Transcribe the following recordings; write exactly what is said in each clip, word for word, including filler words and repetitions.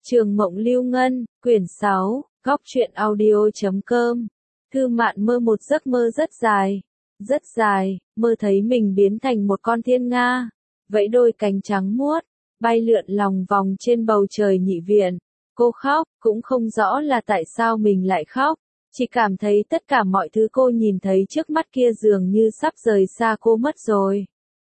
Trường Mộng Lưu Ngân, quyển sáu, góc truyện audio chấm com. Thư Mạn mơ một giấc mơ rất dài, rất dài, mơ thấy mình biến thành một con thiên nga, vẫy đôi cánh trắng muốt, bay lượn lòng vòng trên bầu trời nhị viện. Cô khóc, cũng không rõ là tại sao mình lại khóc, chỉ cảm thấy tất cả mọi thứ cô nhìn thấy trước mắt kia dường như sắp rời xa cô mất rồi.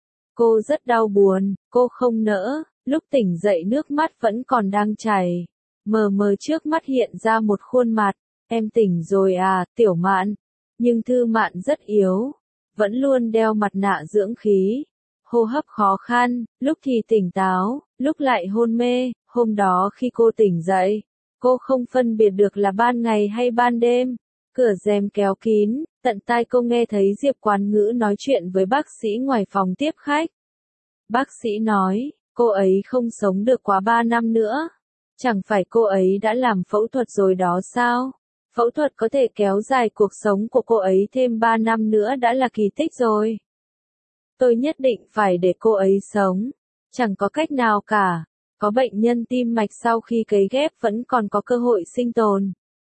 Cô rất đau buồn, cô không nỡ, lúc tỉnh dậy nước mắt vẫn còn đang chảy. Mờ mờ trước mắt hiện ra một khuôn mặt, em tỉnh rồi à, Tiểu Mạn. Nhưng Thư Mạn rất yếu, vẫn luôn đeo mặt nạ dưỡng khí. Hô hấp khó khăn, lúc thì tỉnh táo, lúc lại hôn mê. Hôm đó khi cô tỉnh dậy, cô không phân biệt được là ban ngày hay ban đêm. Cửa rèm kéo kín, tận tai cô nghe thấy Diệp Quán Ngữ nói chuyện với bác sĩ ngoài phòng tiếp khách. Bác sĩ nói, cô ấy không sống được quá ba năm nữa. Chẳng phải cô ấy đã làm phẫu thuật rồi đó sao? Phẫu thuật có thể kéo dài cuộc sống của cô ấy thêm ba năm nữa đã là kỳ tích rồi. Tôi nhất định phải để cô ấy sống. Chẳng có cách nào cả. Có bệnh nhân tim mạch sau khi cấy ghép vẫn còn có cơ hội sinh tồn.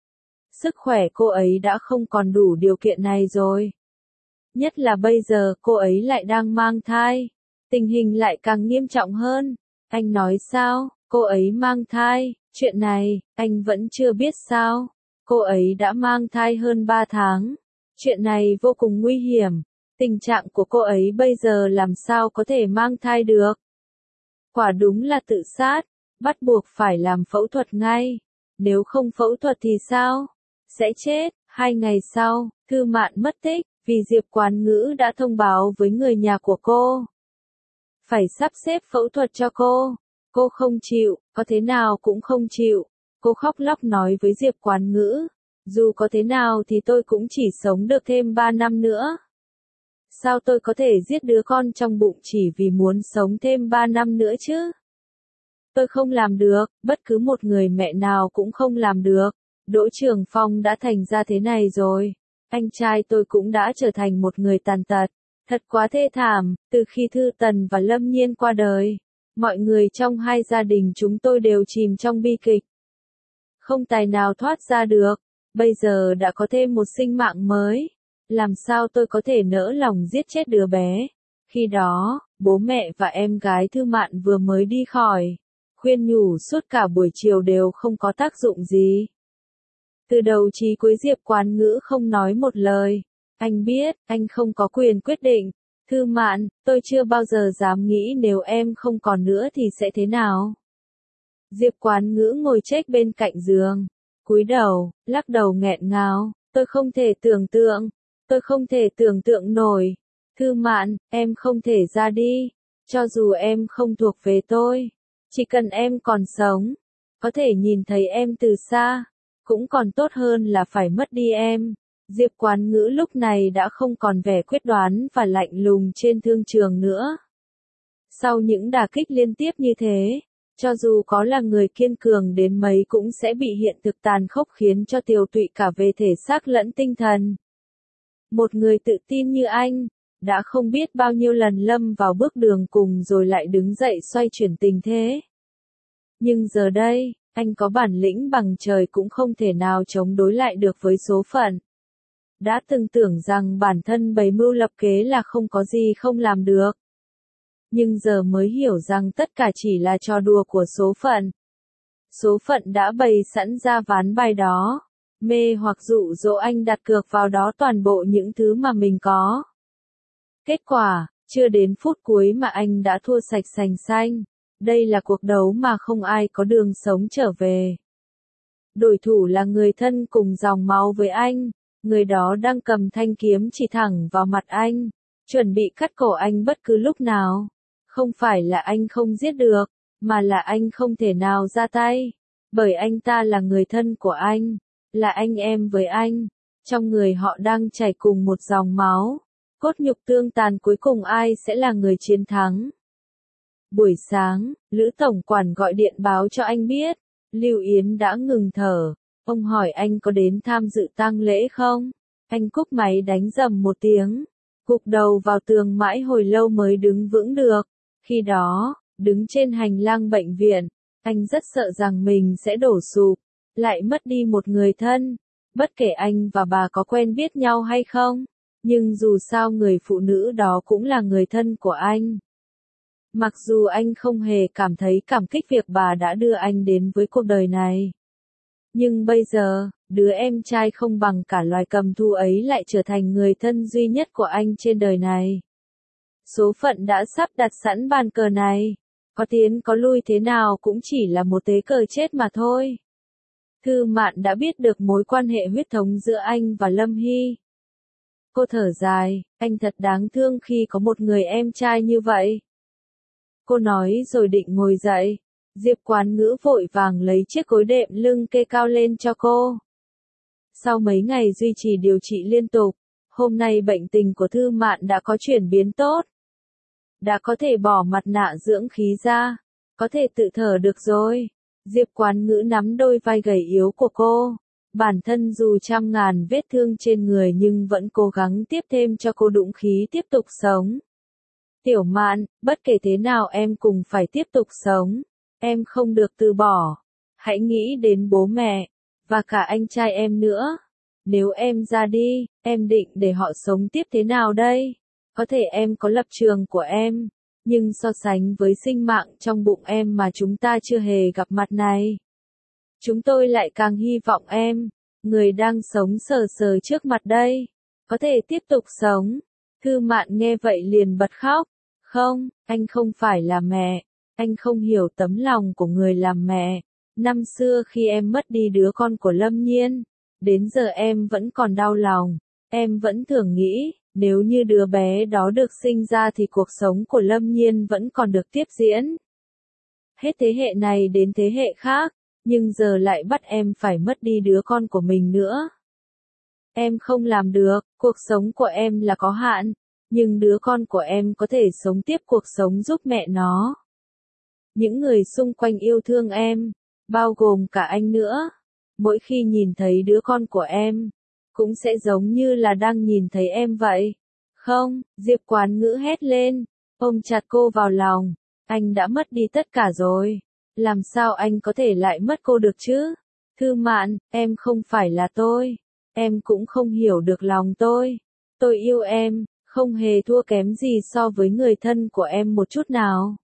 Sức khỏe cô ấy đã không còn đủ điều kiện này rồi. Nhất là bây giờ cô ấy lại đang mang thai. Tình hình lại càng nghiêm trọng hơn. Anh nói sao, cô ấy mang thai, chuyện này, anh vẫn chưa biết sao. Cô ấy đã mang thai hơn ba tháng. Chuyện này vô cùng nguy hiểm. Tình trạng của cô ấy bây giờ làm sao có thể mang thai được. Quả đúng là tự sát, bắt buộc phải làm phẫu thuật ngay. Nếu không phẫu thuật thì sao? Sẽ chết. Hai ngày sau, Thư Mạn mất tích, vì Diệp Quán Ngữ đã thông báo với người nhà của cô. Phải sắp xếp phẫu thuật cho cô. Cô không chịu, có thế nào cũng không chịu. Cô khóc lóc nói với Diệp Quán Ngữ, dù có thế nào thì tôi cũng chỉ sống được thêm ba năm nữa. Sao tôi có thể giết đứa con trong bụng chỉ vì muốn sống thêm ba năm nữa chứ? Tôi không làm được, bất cứ một người mẹ nào cũng không làm được. Đỗ Trường Phong đã thành ra thế này rồi. Anh trai tôi cũng đã trở thành một người tàn tật. Thật quá thê thảm, từ khi Thư Tần và Lâm Nhiên qua đời. Mọi người trong hai gia đình chúng tôi đều chìm trong bi kịch. Không tài nào thoát ra được. Bây giờ đã có thêm một sinh mạng mới. Làm sao tôi có thể nỡ lòng giết chết đứa bé? Khi đó, bố mẹ và em gái Thư Mạn vừa mới đi khỏi. Khuyên nhủ suốt cả buổi chiều đều không có tác dụng gì. Từ đầu chí cuối Diệp Quán Ngữ không nói một lời. Anh biết, anh không có quyền quyết định. Thư Mạn, tôi chưa bao giờ dám nghĩ nếu em không còn nữa thì sẽ thế nào. Diệp Quán Ngữ ngồi chết bên cạnh giường. Cúi đầu, lắc đầu nghẹn ngào. Tôi không thể tưởng tượng. Tôi không thể tưởng tượng nổi. Thư Mạn, em không thể ra đi. Cho dù em không thuộc về tôi. Chỉ cần em còn sống. Có thể nhìn thấy em từ xa. Cũng còn tốt hơn là phải mất đi em. Diệp Quán Ngữ lúc này đã không còn vẻ quyết đoán và lạnh lùng trên thương trường nữa. Sau những đả kích liên tiếp như thế, cho dù có là người kiên cường đến mấy cũng sẽ bị hiện thực tàn khốc khiến cho tiều tụy cả về thể xác lẫn tinh thần. Một người tự tin như anh, đã không biết bao nhiêu lần lâm vào bước đường cùng rồi lại đứng dậy xoay chuyển tình thế. Nhưng giờ đây, anh có bản lĩnh bằng trời cũng không thể nào chống đối lại được với số phận. Đã từng tưởng rằng bản thân bày mưu lập kế là không có gì không làm được. Nhưng giờ mới hiểu rằng tất cả chỉ là trò đùa của số phận. Số phận đã bày sẵn ra ván bài đó, mê hoặc dụ dỗ anh đặt cược vào đó toàn bộ những thứ mà mình có. Kết quả, chưa đến phút cuối mà anh đã thua sạch sành xanh. Đây là cuộc đấu mà không ai có đường sống trở về. Đối thủ là người thân cùng dòng máu với anh. Người đó đang cầm thanh kiếm chỉ thẳng vào mặt anh, chuẩn bị cắt cổ anh bất cứ lúc nào. Không phải là anh không giết được, mà là anh không thể nào ra tay. Bởi anh ta là người thân của anh, là anh em với anh. Trong người họ đang chảy cùng một dòng máu. Cốt nhục tương tàn cuối cùng ai sẽ là người chiến thắng. Buổi sáng, Lữ Tổng Quản gọi điện báo cho anh biết, Lưu Yến đã ngừng thở. Ông hỏi anh có đến tham dự tang lễ không? Anh cúp máy đánh rầm một tiếng. Gục đầu vào tường mãi hồi lâu mới đứng vững được. Khi đó, đứng trên hành lang bệnh viện, Anh rất sợ rằng mình sẽ đổ sụp, lại mất đi một người thân, bất kể anh và bà có quen biết nhau hay không, nhưng dù sao người phụ nữ đó cũng là người thân của anh. Mặc dù anh không hề cảm thấy cảm kích việc bà đã đưa anh đến với cuộc đời này. Nhưng bây giờ, đứa em trai không bằng cả loài cầm thú ấy lại trở thành người thân duy nhất của anh trên đời này. Số phận đã sắp đặt sẵn bàn cờ này. Có tiến có lui thế nào cũng chỉ là một tế cờ chết mà thôi. Thư Mạn đã biết được mối quan hệ huyết thống giữa anh và Lâm Hy. Cô thở dài, anh thật đáng thương khi có một người em trai như vậy. Cô nói rồi định ngồi dậy. Diệp Quán Ngữ vội vàng lấy chiếc gối đệm lưng kê cao lên cho cô. Sau mấy ngày duy trì điều trị liên tục, hôm nay bệnh tình của Thư Mạn đã có chuyển biến tốt. Đã có thể bỏ mặt nạ dưỡng khí ra, có thể tự thở được rồi. Diệp Quán Ngữ nắm đôi vai gầy yếu của cô. Bản thân dù trăm ngàn vết thương trên người nhưng vẫn cố gắng tiếp thêm cho cô dũng khí tiếp tục sống. Tiểu Mạn, bất kể thế nào em cùng phải tiếp tục sống. Em không được từ bỏ. Hãy nghĩ đến bố mẹ, và cả anh trai em nữa. Nếu em ra đi, em định để họ sống tiếp thế nào đây? Có thể em có lập trường của em, nhưng so sánh với sinh mạng trong bụng em mà chúng ta chưa hề gặp mặt này. Chúng tôi lại càng hy vọng em, người đang sống sờ sờ trước mặt đây, có thể tiếp tục sống. Thư Mạn nghe vậy liền bật khóc. Không, anh không phải là mẹ. Anh không hiểu tấm lòng của người làm mẹ. Năm xưa khi em mất đi đứa con của Lâm Nhiên, đến giờ em vẫn còn đau lòng. Em vẫn thường nghĩ, nếu như đứa bé đó được sinh ra thì cuộc sống của Lâm Nhiên vẫn còn được tiếp diễn. Hết thế hệ này đến thế hệ khác, nhưng giờ lại bắt em phải mất đi đứa con của mình nữa. Em không làm được, cuộc sống của em là có hạn, nhưng đứa con của em có thể sống tiếp cuộc sống giúp mẹ nó. Những người xung quanh yêu thương em, bao gồm cả anh nữa. Mỗi khi nhìn thấy đứa con của em, cũng sẽ giống như là đang nhìn thấy em vậy. Không, Diệp Quán Ngữ hét lên, ôm chặt cô vào lòng. Anh đã mất đi tất cả rồi. Làm sao anh có thể lại mất cô được chứ? Thư Mạn, em không phải là tôi. Em cũng không hiểu được lòng tôi. Tôi yêu em, không hề thua kém gì so với người thân của em một chút nào.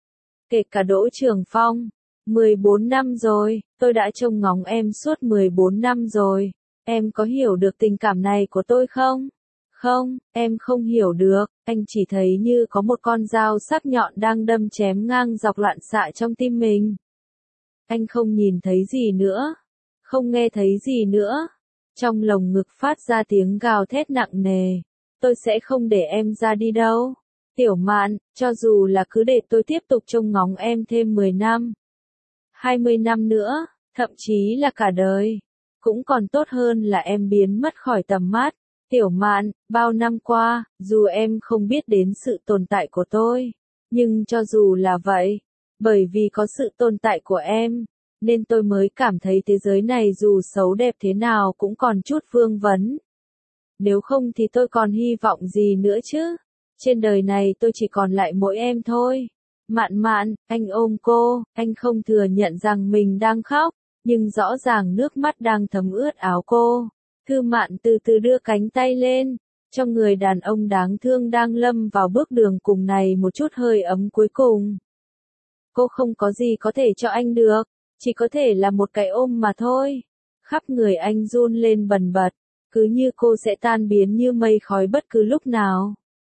Kể cả Đỗ Trường Phong. mười bốn năm rồi, tôi đã trông ngóng em suốt mười bốn năm rồi. Em có hiểu được tình cảm này của tôi không? Không, em không hiểu được, anh chỉ thấy như có một con dao sắc nhọn đang đâm chém ngang dọc loạn xạ trong tim mình. Anh không nhìn thấy gì nữa, không nghe thấy gì nữa. Trong lồng ngực phát ra tiếng gào thét nặng nề. Tôi sẽ không để em ra đi đâu. Tiểu Mạn, cho dù là cứ để tôi tiếp tục trông ngóng em thêm mười năm, hai mươi năm nữa, thậm chí là cả đời, cũng còn tốt hơn là em biến mất khỏi tầm mắt. Tiểu Mạn, bao năm qua, dù em không biết đến sự tồn tại của tôi, nhưng cho dù là vậy, bởi vì có sự tồn tại của em, nên tôi mới cảm thấy thế giới này dù xấu đẹp thế nào cũng còn chút vương vấn. Nếu không thì tôi còn hy vọng gì nữa chứ? Trên đời này tôi chỉ còn lại mỗi em thôi. Mạn Mạn, anh ôm cô, anh không thừa nhận rằng mình đang khóc, nhưng rõ ràng nước mắt đang thấm ướt áo cô. Thư Mạn từ từ đưa cánh tay lên, cho người đàn ông đáng thương đang lâm vào bước đường cùng này một chút hơi ấm cuối cùng. Cô không có gì có thể cho anh được, chỉ có thể là một cái ôm mà thôi. Khắp người anh run lên bần bật, cứ như cô sẽ tan biến như mây khói bất cứ lúc nào.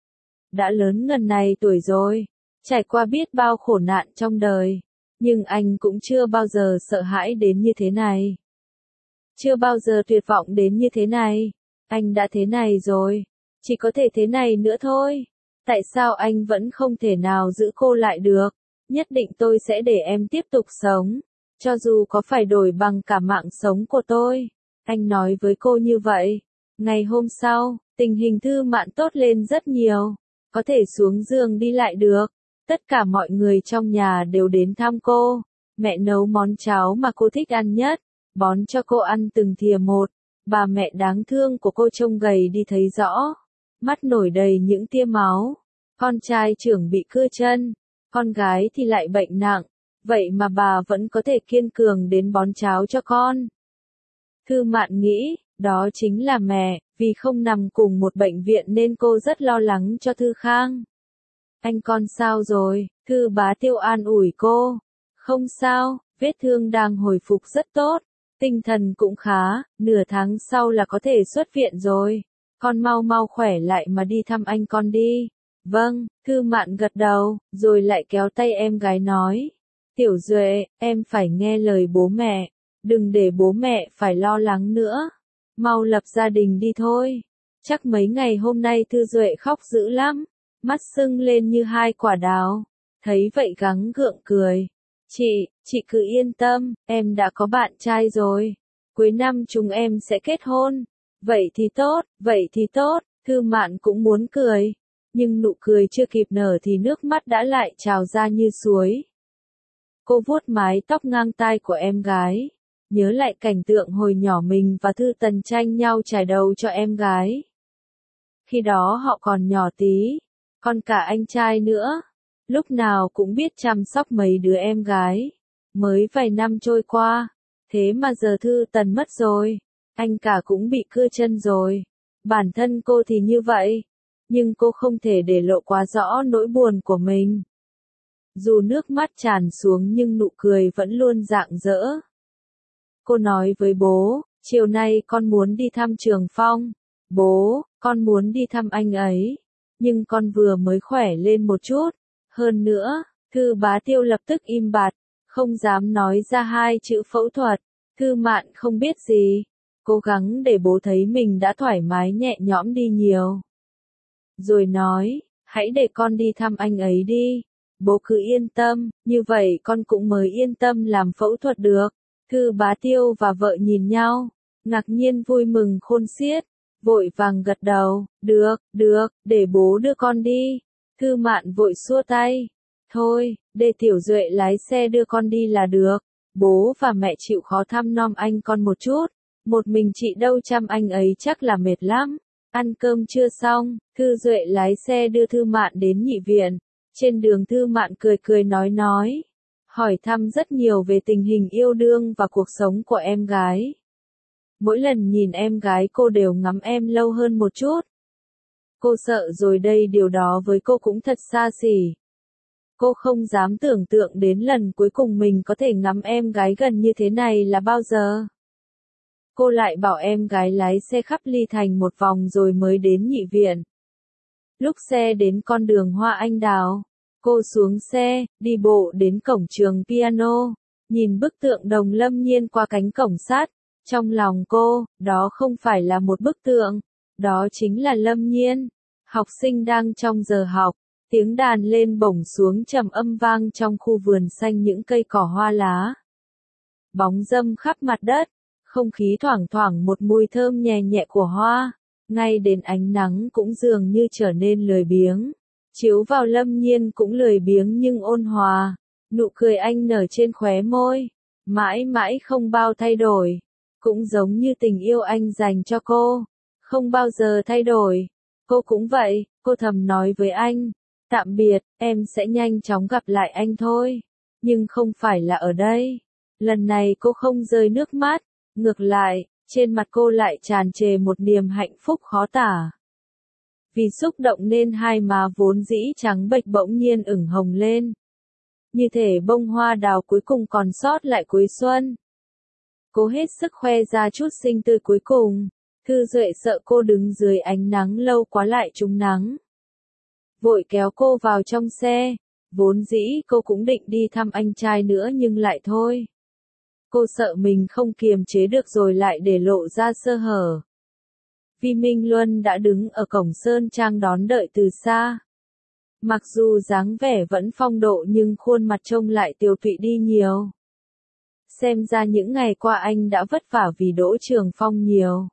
Đã lớn ngần này tuổi rồi, trải qua biết bao khổ nạn trong đời, nhưng anh cũng chưa bao giờ sợ hãi đến như thế này. Chưa bao giờ tuyệt vọng đến như thế này. Anh đã thế này rồi, chỉ có thể thế này nữa thôi. Tại sao anh vẫn không thể nào giữ cô lại được? Nhất định tôi sẽ để em tiếp tục sống, cho dù có phải đổi bằng cả mạng sống của tôi. Anh nói với cô như vậy. Ngày hôm sau, tình hình Thư Mạn tốt lên rất nhiều, có thể xuống giường đi lại được. Tất cả mọi người trong nhà đều đến thăm cô. Mẹ nấu món cháo mà cô thích ăn nhất, bón cho cô ăn từng thìa một. Bà mẹ đáng thương của cô trông gầy đi thấy rõ, mắt nổi đầy những tia máu. Con trai trưởng bị cưa chân, con gái thì lại bệnh nặng, vậy mà bà vẫn có thể kiên cường đến bón cháo cho con. Thư Mạn nghĩ, đó chính là mẹ, vì không nằm cùng một bệnh viện nên cô rất lo lắng cho Thư Khang. Anh con sao rồi? Thư Bá Tiêu an ủi cô. Không sao, vết thương đang hồi phục rất tốt, tinh thần cũng khá, nửa tháng sau là có thể xuất viện rồi. Con mau mau khỏe lại mà đi thăm anh con đi. Vâng, Thư Mạn gật đầu, rồi lại kéo tay em gái nói. Tiểu Duệ, em phải nghe lời bố mẹ, đừng để bố mẹ phải lo lắng nữa. Mau lập gia đình đi thôi. Chắc mấy ngày hôm nay Thư Duệ khóc dữ lắm, mắt sưng lên như hai quả đào. Thấy vậy gắng gượng cười. Chị, chị cứ yên tâm, em đã có bạn trai rồi. Cuối năm chúng em sẽ kết hôn. Vậy thì tốt, vậy thì tốt, Thư Mạn cũng muốn cười. Nhưng nụ cười chưa kịp nở thì nước mắt đã lại trào ra như suối. Cô vuốt mái tóc ngang tai của em gái. Nhớ lại cảnh tượng hồi nhỏ mình và Thư Tần tranh nhau trải đầu cho em gái. Khi đó họ còn nhỏ tí, còn cả anh trai nữa. Lúc nào cũng biết chăm sóc mấy đứa em gái. Mới vài năm trôi qua, thế mà giờ Thư Tần mất rồi. Anh cả cũng bị cưa chân rồi. Bản thân cô thì như vậy. Nhưng cô không thể để lộ quá rõ nỗi buồn của mình. Dù nước mắt tràn xuống nhưng nụ cười vẫn luôn rạng rỡ. Cô nói với bố, chiều nay con muốn đi thăm Trường Phong. Bố, con muốn đi thăm anh ấy. Nhưng con vừa mới khỏe lên một chút. Hơn nữa, Thư Bá Tiêu lập tức im bặt, không dám nói ra hai chữ phẫu thuật. Thư Mạn không biết gì. Cố gắng để bố thấy mình đã thoải mái nhẹ nhõm đi nhiều. Rồi nói, hãy để con đi thăm anh ấy đi. Bố cứ yên tâm, như vậy con cũng mới yên tâm làm phẫu thuật được. Thư Bá Tiêu và vợ nhìn nhau, ngạc nhiên vui mừng khôn xiết, vội vàng gật đầu, được, được, để bố đưa con đi. Thư Mạn vội xua tay, thôi, để Tiểu Duệ lái xe đưa con đi là được. Bố và mẹ chịu khó thăm nom anh con một chút, một mình chị đâu chăm anh ấy chắc là mệt lắm. Ăn cơm chưa xong, Thư Duệ lái xe đưa Thư Mạn đến nhị viện. Trên đường Thư Mạn cười cười nói nói, hỏi thăm rất nhiều về tình hình yêu đương và cuộc sống của em gái. Mỗi lần nhìn em gái cô đều ngắm em lâu hơn một chút. Cô sợ rồi đây, điều đó với cô cũng thật xa xỉ. Cô không dám tưởng tượng đến lần cuối cùng mình có thể ngắm em gái gần như thế này là bao giờ. Cô lại bảo em gái lái xe khắp Ly Thành một vòng rồi mới đến nhị viện. Lúc xe đến con đường Hoa Anh Đào, cô xuống xe, đi bộ đến cổng trường piano, nhìn bức tượng Đồng Lâm Nhiên qua cánh cổng sắt. Trong lòng cô, đó không phải là một bức tượng, đó chính là Lâm Nhiên. Học sinh đang trong giờ học, tiếng đàn lên bổng xuống trầm âm vang trong khu vườn xanh những cây cỏ hoa lá. Bóng râm khắp mặt đất, không khí thoảng thoảng một mùi thơm nhẹ nhẹ của hoa, ngay đến ánh nắng cũng dường như trở nên lười biếng. Chiếu vào Lâm Nhiên cũng lười biếng nhưng ôn hòa, nụ cười anh nở trên khóe môi, mãi mãi không bao thay đổi, cũng giống như tình yêu anh dành cho cô, không bao giờ thay đổi. Cô cũng vậy, cô thầm nói với anh, tạm biệt, em sẽ nhanh chóng gặp lại anh thôi, nhưng không phải là ở đây. Lần này cô không rơi nước mắt, ngược lại, trên mặt cô lại tràn trề một niềm hạnh phúc khó tả. Vì xúc động nên hai má vốn dĩ trắng bệch bỗng nhiên ửng hồng lên. Như thể bông hoa đào cuối cùng còn sót lại cuối xuân. Cô hết sức khoe ra chút xinh tươi cuối cùng. Thư Duệ sợ cô đứng dưới ánh nắng lâu quá lại trúng nắng. Vội kéo cô vào trong xe. Vốn dĩ cô cũng định đi thăm anh trai nữa nhưng lại thôi. Cô sợ mình không kiềm chế được rồi lại để lộ ra sơ hở. Vi Minh Luân đã đứng ở cổng Sơn Trang đón đợi từ xa. Mặc dù dáng vẻ vẫn phong độ nhưng khuôn mặt trông lại tiều tụy đi nhiều. Xem ra những ngày qua anh đã vất vả vì Đỗ Trường Phong nhiều.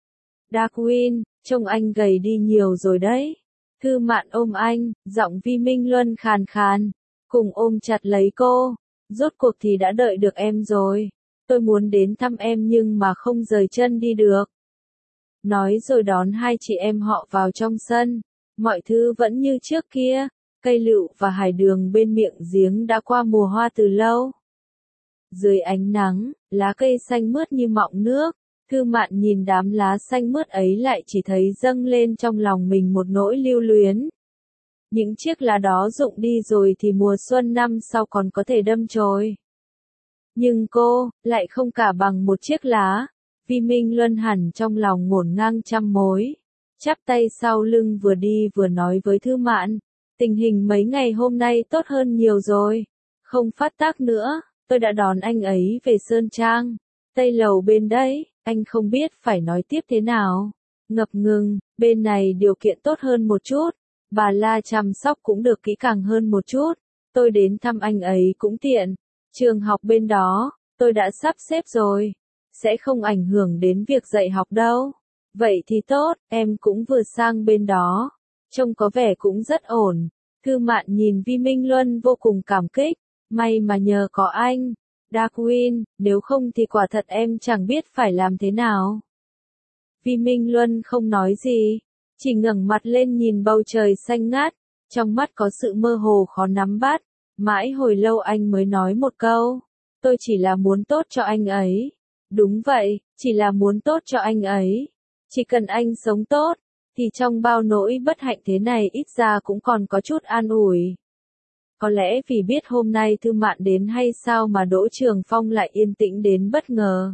Darwin, trông anh gầy đi nhiều rồi đấy. Thư Mạn ôm anh, giọng Vi Minh Luân khàn khàn, cùng ôm chặt lấy cô. Rốt cuộc thì đã đợi được em rồi. Tôi muốn đến thăm em nhưng mà không rời chân đi được. Nói rồi đón hai chị em họ vào trong sân. Mọi thứ vẫn như trước kia. Cây lựu và hải đường bên miệng giếng đã qua mùa hoa từ lâu. Dưới ánh nắng, lá cây xanh mướt như mọng nước. Thư Mạn nhìn đám lá xanh mướt ấy lại chỉ thấy dâng lên trong lòng mình một nỗi lưu luyến. Những chiếc lá đó rụng đi rồi thì mùa xuân năm sau còn có thể đâm chồi. Nhưng cô, lại không cả bằng một chiếc lá. Vi Minh Luân hẳn trong lòng ngổn ngang trăm mối. Chắp tay sau lưng vừa đi vừa nói với Thư Mạn. Tình hình mấy ngày hôm nay tốt hơn nhiều rồi. Không phát tác nữa, tôi đã đón anh ấy về Sơn Trang. Tây lầu bên đấy, anh không biết phải nói tiếp thế nào. Ngập ngừng, bên này điều kiện tốt hơn một chút. Bà La chăm sóc cũng được kỹ càng hơn một chút. Tôi đến thăm anh ấy cũng tiện. Trường học bên đó, tôi đã sắp xếp rồi. Sẽ không ảnh hưởng đến việc dạy học đâu. Vậy thì tốt, em cũng vừa sang bên đó. Trông có vẻ cũng rất ổn. Thư Mạn nhìn Vi Minh Luân vô cùng cảm kích. May mà nhờ có anh. Darwin, nếu không thì quả thật em chẳng biết phải làm thế nào. Vi Minh Luân không nói gì. Chỉ ngẩng mặt lên nhìn bầu trời xanh ngát. Trong mắt có sự mơ hồ khó nắm bắt. Mãi hồi lâu anh mới nói một câu. Tôi chỉ là muốn tốt cho anh ấy. Đúng vậy, chỉ là muốn tốt cho anh ấy. Chỉ cần anh sống tốt, thì trong bao nỗi bất hạnh thế này ít ra cũng còn có chút an ủi. Có lẽ vì biết hôm nay Thư Mạn đến hay sao mà Đỗ Trường Phong lại yên tĩnh đến bất ngờ.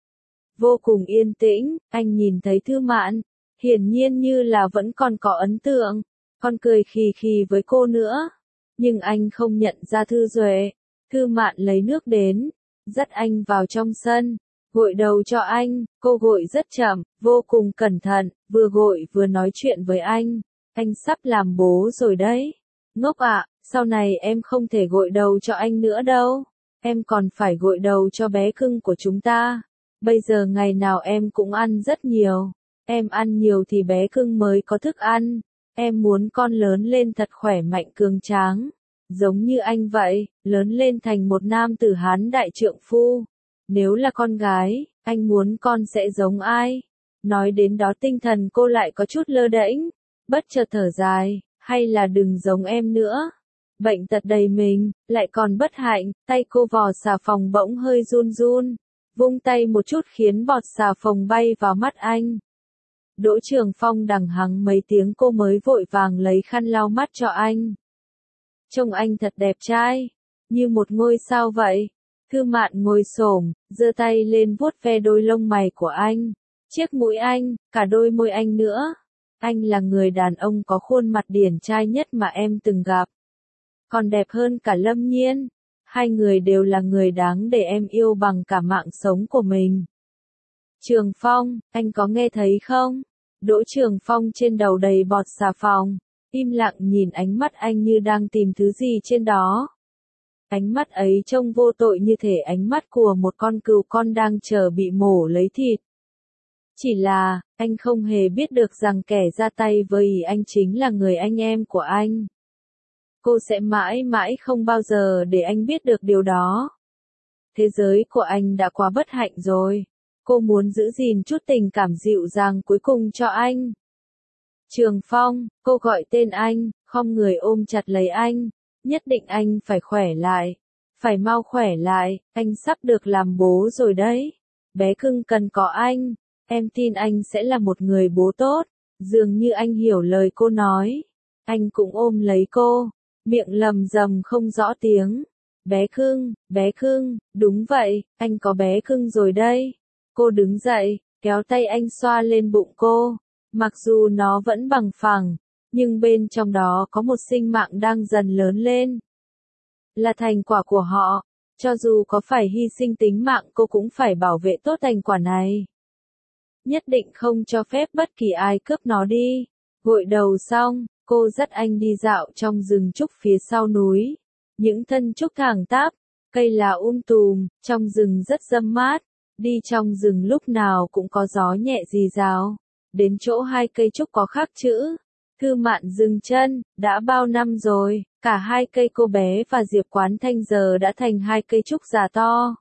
Vô cùng yên tĩnh, anh nhìn thấy Thư Mạn, hiển nhiên như là vẫn còn có ấn tượng, còn cười khì khì với cô nữa. Nhưng anh không nhận ra Thư Duệ. Thư Mạn lấy nước đến, dắt anh vào trong sân, gội đầu cho anh. Cô gội rất chậm, vô cùng cẩn thận, vừa gội vừa nói chuyện với anh. Anh sắp làm bố rồi đấy. Ngốc ạ, sau này em không thể gội đầu cho anh nữa đâu. Em còn phải gội đầu cho bé cưng của chúng ta. Bây giờ ngày nào em cũng ăn rất nhiều. Em ăn nhiều thì bé cưng mới có thức ăn. Em muốn con lớn lên thật khỏe mạnh cường tráng. Giống như anh vậy, lớn lên thành một nam tử Hán đại trượng phu. Nếu là con gái, anh muốn con sẽ giống ai? Nói đến đó tinh thần cô lại có chút lơ đễnh, bất chợt thở dài, hay là đừng giống em nữa. Bệnh tật đầy mình, lại còn bất hạnh, tay cô vò xà phòng bỗng hơi run run. Vung tay một chút khiến bọt xà phòng bay vào mắt anh. Đỗ Trường Phong đằng hắng mấy tiếng cô mới vội vàng lấy khăn lau mắt cho anh. Trông anh thật đẹp trai, như một ngôi sao vậy. Thư Mạn ngồi xổm, giơ tay lên vuốt ve đôi lông mày của anh, chiếc mũi anh, cả đôi môi anh nữa. Anh là người đàn ông có khuôn mặt điển trai nhất mà em từng gặp. Còn đẹp hơn cả Lâm Nhiên. Hai người đều là người đáng để em yêu bằng cả mạng sống của mình. Trường Phong, anh có nghe thấy không? Đỗ Trường Phong trên đầu đầy bọt xà phòng, im lặng nhìn ánh mắt anh như đang tìm thứ gì trên đó. Ánh mắt ấy trông vô tội như thể ánh mắt của một con cừu con đang chờ bị mổ lấy thịt. Chỉ là, anh không hề biết được rằng kẻ ra tay với anh chính là người anh em của anh. Cô sẽ mãi mãi không bao giờ để anh biết được điều đó. Thế giới của anh đã quá bất hạnh rồi. Cô muốn giữ gìn chút tình cảm dịu dàng cuối cùng cho anh. Trường Phong, cô gọi tên anh, khom người ôm chặt lấy anh. Nhất định anh phải khỏe lại. Phải mau khỏe lại, anh sắp được làm bố rồi đấy. Bé cưng cần có anh. Em tin anh sẽ là một người bố tốt. Dường như anh hiểu lời cô nói. Anh cũng ôm lấy cô. Miệng lầm rầm không rõ tiếng. Bé cưng, bé cưng, đúng vậy, anh có bé cưng rồi đây. Cô đứng dậy, kéo tay anh xoa lên bụng cô. Mặc dù nó vẫn bằng phẳng, nhưng bên trong đó có một sinh mạng đang dần lớn lên. Là thành quả của họ, cho dù có phải hy sinh tính mạng cô cũng phải bảo vệ tốt thành quả này. Nhất định không cho phép bất kỳ ai cướp nó đi. Gội đầu xong, cô dắt anh đi dạo trong rừng trúc phía sau núi. Những thân trúc thẳng tắp, cây lá um tùm, trong rừng rất râm mát. Đi trong rừng lúc nào cũng có gió nhẹ rì rào. Đến chỗ hai cây trúc có khắc chữ. Thư Mạn dừng chân, đã bao năm rồi, cả hai cây cô bé và Diệp Quán Thanh giờ đã thành hai cây trúc già to.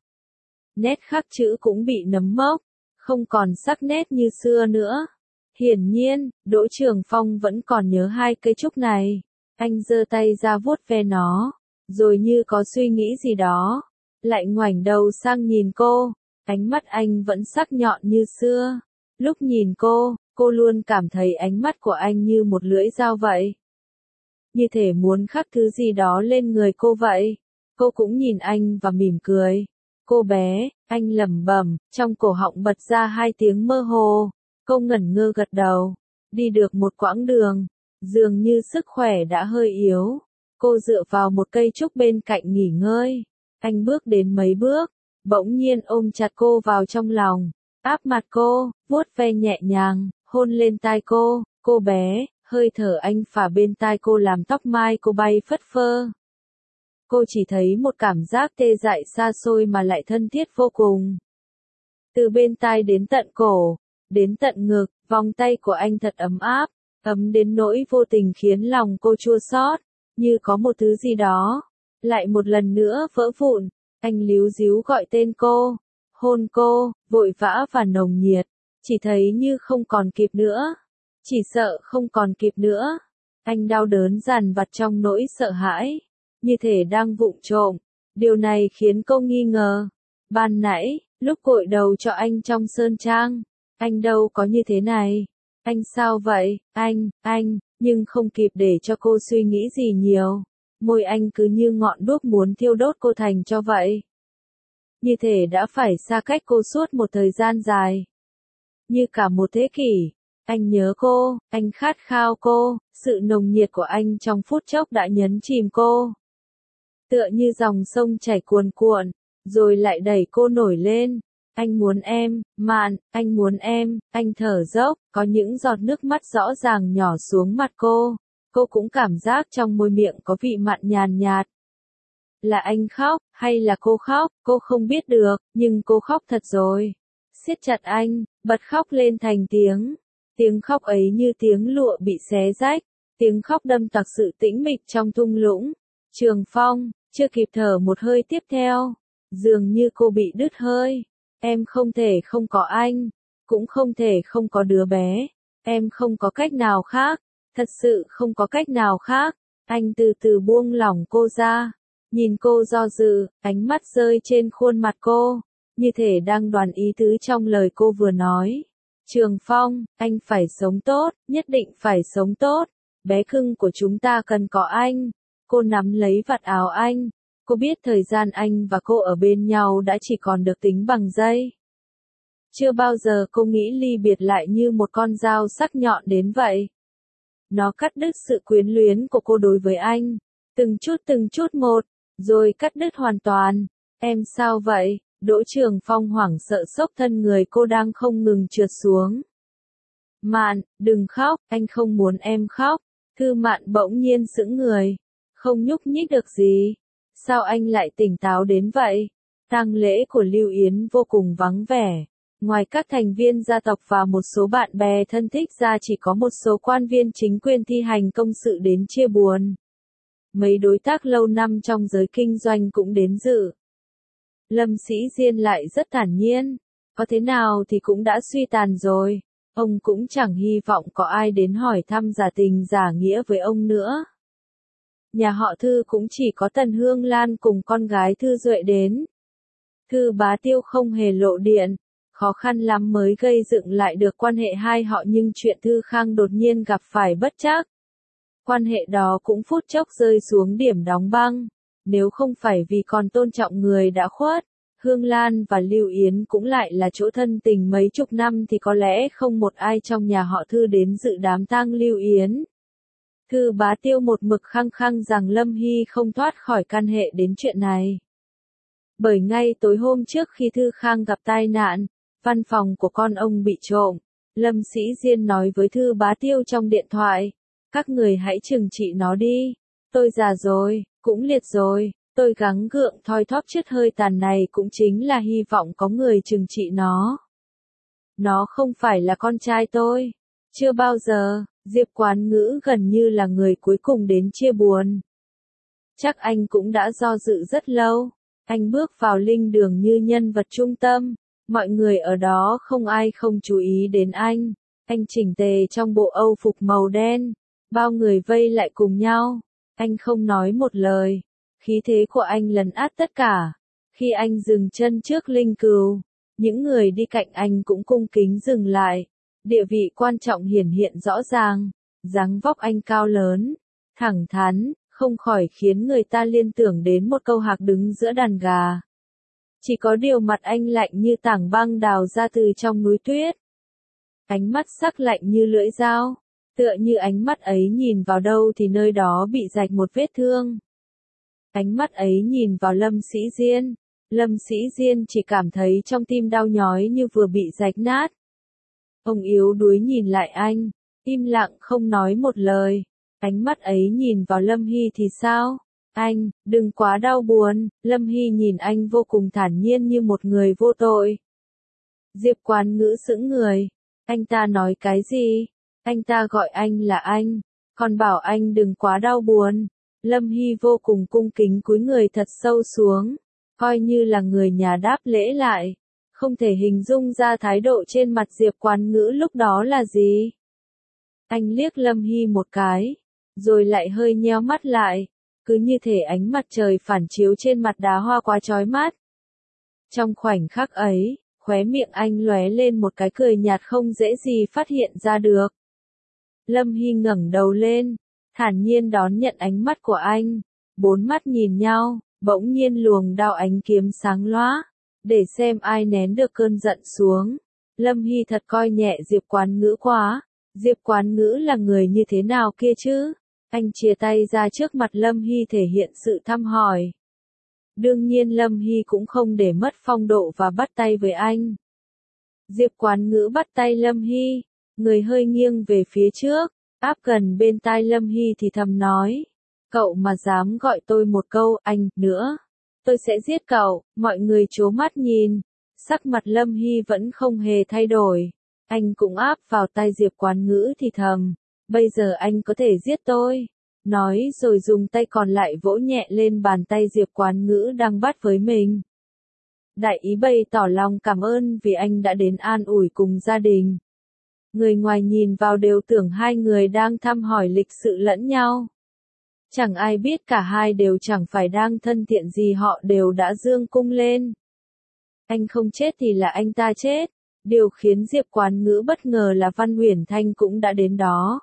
Nét khắc chữ cũng bị nấm mốc, không còn sắc nét như xưa nữa. Hiển nhiên, Đỗ Trường Phong vẫn còn nhớ hai cây trúc này. Anh giơ tay ra vuốt ve nó, rồi như có suy nghĩ gì đó, lại ngoảnh đầu sang nhìn cô, ánh mắt anh vẫn sắc nhọn như xưa. Lúc nhìn cô, cô luôn cảm thấy ánh mắt của anh như một lưỡi dao vậy. Như thể muốn khắc thứ gì đó lên người cô vậy. Cô cũng nhìn anh và mỉm cười. Cô bé, anh lẩm bẩm, trong cổ họng bật ra hai tiếng mơ hồ. Cô ngẩn ngơ gật đầu. Đi được một quãng đường, dường như sức khỏe đã hơi yếu. Cô dựa vào một cây trúc bên cạnh nghỉ ngơi. Anh bước đến mấy bước, bỗng nhiên ôm chặt cô vào trong lòng, áp mặt cô, vuốt ve nhẹ nhàng, hôn lên tai cô. Cô bé, hơi thở anh phả bên tai cô làm tóc mai cô bay phất phơ. Cô chỉ thấy một cảm giác tê dại xa xôi mà lại thân thiết vô cùng. Từ bên tai đến tận cổ, đến tận ngực, vòng tay của anh thật ấm áp, ấm đến nỗi vô tình khiến lòng cô chua xót, như có một thứ gì đó lại một lần nữa vỡ vụn. Anh líu díu gọi tên cô, hôn cô, vội vã và nồng nhiệt, chỉ thấy như không còn kịp nữa, chỉ sợ không còn kịp nữa. Anh đau đớn dằn vặt trong nỗi sợ hãi, như thể đang vụng trộm. Điều này khiến cô nghi ngờ. Ban nãy, lúc gội đầu cho anh trong sơn trang, anh đâu có như thế này. Anh sao vậy, anh, anh, nhưng không kịp để cho cô suy nghĩ gì nhiều. Môi anh cứ như ngọn đuốc muốn thiêu đốt cô thành cho vậy. Như thể đã phải xa cách cô suốt một thời gian dài. Như cả một thế kỷ. Anh nhớ cô, anh khát khao cô, sự nồng nhiệt của anh trong phút chốc đã nhấn chìm cô. Tựa như dòng sông chảy cuồn cuộn, rồi lại đẩy cô nổi lên. Anh muốn em, Mạn, anh muốn em, anh thở dốc, có những giọt nước mắt rõ ràng nhỏ xuống mặt cô. Cô cũng cảm giác trong môi miệng có vị mặn nhàn nhạt. Là anh khóc, hay là cô khóc, cô không biết được, nhưng cô khóc thật rồi. Siết chặt anh, bật khóc lên thành tiếng. Tiếng khóc ấy như tiếng lụa bị xé rách, tiếng khóc đâm tặc sự tĩnh mịch trong thung lũng. Trường Phong, chưa kịp thở một hơi tiếp theo, dường như cô bị đứt hơi. Em không thể không có anh, cũng không thể không có đứa bé. Em không có cách nào khác, thật sự không có cách nào khác. Anh từ từ buông lỏng cô ra, nhìn cô do dự, ánh mắt rơi trên khuôn mặt cô, như thể đang đoán ý tứ trong lời cô vừa nói. Trường Phong, anh phải sống tốt, nhất định phải sống tốt. Bé cưng của chúng ta cần có anh. Cô nắm lấy vạt áo anh. Cô biết thời gian anh và cô ở bên nhau đã chỉ còn được tính bằng giây. Chưa bao giờ cô nghĩ ly biệt lại như một con dao sắc nhọn đến vậy. Nó cắt đứt sự quyến luyến của cô đối với anh. Từng chút từng chút một, rồi cắt đứt hoàn toàn. Em sao vậy? Đỗ Trường Phong hoảng sợ sốc thân người cô đang không ngừng trượt xuống. Mạn, đừng khóc, anh không muốn em khóc. Thư Mạn bỗng nhiên sững người, không nhúc nhích được gì. Sao anh lại tỉnh táo đến vậy? Tang lễ của Lưu Yến vô cùng vắng vẻ. Ngoài các thành viên gia tộc và một số bạn bè thân thích ra chỉ có một số quan viên chính quyền thi hành công sự đến chia buồn. Mấy đối tác lâu năm trong giới kinh doanh cũng đến dự. Lâm Sĩ Diên lại rất thản nhiên, có thế nào thì cũng đã suy tàn rồi, ông cũng chẳng hy vọng có ai đến hỏi thăm giả tình giả nghĩa với ông nữa. Nhà họ Thư cũng chỉ có Tần Hương Lan cùng con gái Thư Duệ đến. Thư Bá Tiêu không hề lộ điện, khó khăn lắm mới gây dựng lại được quan hệ hai họ, nhưng chuyện Thư Khang đột nhiên gặp phải bất trắc. Quan hệ đó cũng phút chốc rơi xuống điểm đóng băng. Nếu không phải vì còn tôn trọng người đã khuất, Hương Lan và Lưu Yến cũng lại là chỗ thân tình mấy chục năm thì có lẽ không một ai trong nhà họ Thư đến dự đám tang Lưu Yến. Thư Bá Tiêu một mực khăng khăng rằng Lâm Hy không thoát khỏi can hệ đến chuyện này. Bởi ngay tối hôm trước khi Thư Khang gặp tai nạn, văn phòng của con ông bị trộm, Lâm Sĩ Diên nói với Thư Bá Tiêu trong điện thoại, các người hãy trừng trị nó đi, tôi già rồi, cũng liệt rồi, tôi gắng gượng thoi thóp chiếc hơi tàn này cũng chính là hy vọng có người trừng trị nó. Nó không phải là con trai tôi. Chưa bao giờ, Diệp Quán Ngữ gần như là người cuối cùng đến chia buồn. Chắc anh cũng đã do dự rất lâu. Anh bước vào linh đường như nhân vật trung tâm. Mọi người ở đó không ai không chú ý đến anh. Anh chỉnh tề trong bộ âu phục màu đen. Bao người vây lại cùng nhau. Anh không nói một lời. Khí thế của anh lấn át tất cả. Khi anh dừng chân trước linh cừu, những người đi cạnh anh cũng cung kính dừng lại. Địa vị quan trọng hiển hiện rõ ràng. Dáng vóc anh cao lớn, thẳng thắn, không khỏi khiến người ta liên tưởng đến một câu hạc đứng giữa đàn gà. Chỉ có điều mặt anh lạnh như tảng băng đào ra từ trong núi tuyết. Ánh mắt sắc lạnh như lưỡi dao, tựa như ánh mắt ấy nhìn vào đâu thì nơi đó bị rạch một vết thương. Ánh mắt ấy nhìn vào Lâm Sĩ Diên, Lâm Sĩ Diên chỉ cảm thấy trong tim đau nhói như vừa bị rạch nát. Ông yếu đuối nhìn lại anh, im lặng không nói một lời. Ánh mắt ấy nhìn vào Lâm Hy thì sao? Anh, đừng quá đau buồn. Lâm Hy nhìn anh vô cùng thản nhiên như một người vô tội. Diệp Quán Ngữ sững người. Anh ta nói cái gì? Anh ta gọi anh là anh, còn bảo anh đừng quá đau buồn. Lâm Hy vô cùng cung kính cúi người thật sâu xuống, coi như là người nhà đáp lễ lại. Không thể hình dung ra thái độ trên mặt Diệp Quán Ngữ lúc đó là gì. Anh liếc Lâm Hy một cái, rồi lại hơi nheo mắt lại, cứ như thể ánh mặt trời phản chiếu trên mặt đá hoa quá chói mắt. Trong khoảnh khắc ấy, khóe miệng anh lóe lên một cái cười nhạt không dễ gì phát hiện ra được. Lâm Hy ngẩng đầu lên, thản nhiên đón nhận ánh mắt của anh, bốn mắt nhìn nhau, bỗng nhiên luồng đao ánh kiếm sáng lóa, để xem ai nén được cơn giận xuống. Lâm Hy thật coi nhẹ Diệp Quán Ngữ quá, Diệp Quán Ngữ là người như thế nào kia chứ? Anh chia tay ra trước mặt Lâm Hy thể hiện sự thăm hỏi. Đương nhiên Lâm Hy cũng không để mất phong độ và bắt tay với anh. Diệp Quán Ngữ bắt tay Lâm Hy, người hơi nghiêng về phía trước, áp gần bên tai Lâm Hy thì thầm nói. Cậu mà dám gọi tôi một câu anh nữa, tôi sẽ giết cậu. Mọi người trố mắt nhìn, sắc mặt Lâm Hy vẫn không hề thay đổi. Anh cũng áp vào tai Diệp Quán Ngữ thì thầm, bây giờ anh có thể giết tôi. Nói rồi dùng tay còn lại vỗ nhẹ lên bàn tay Diệp Quán Ngữ đang bắt với mình. Đại ý bày tỏ lòng cảm ơn vì anh đã đến an ủi cùng gia đình. Người ngoài nhìn vào đều tưởng hai người đang thăm hỏi lịch sự lẫn nhau. Chẳng ai biết cả hai đều chẳng phải đang thân thiện gì, họ đều đã dương cung lên. Anh không chết thì là anh ta chết. Điều khiến Diệp Quán Ngữ bất ngờ là Văn Uyển Thanh cũng đã đến đó.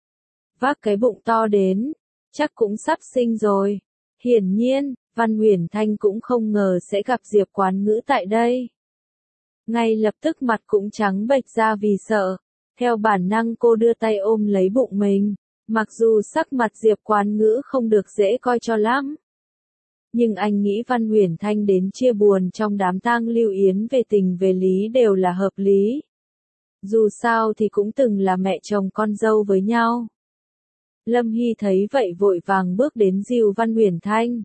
Vác cái bụng to đến, chắc cũng sắp sinh rồi. Hiển nhiên, Văn Uyển Thanh cũng không ngờ sẽ gặp Diệp Quán Ngữ tại đây. Ngay lập tức mặt cũng trắng bệch ra vì sợ. Theo bản năng cô đưa tay ôm lấy bụng mình. Mặc dù sắc mặt Diệp Quán Ngữ không được dễ coi cho lắm. Nhưng anh nghĩ Văn Uyển Thanh đến chia buồn trong đám tang Lưu Yến về tình về lý đều là hợp lý. Dù sao thì cũng từng là mẹ chồng con dâu với nhau. Lâm Hy thấy vậy vội vàng bước đến dìu Văn Uyển Thanh.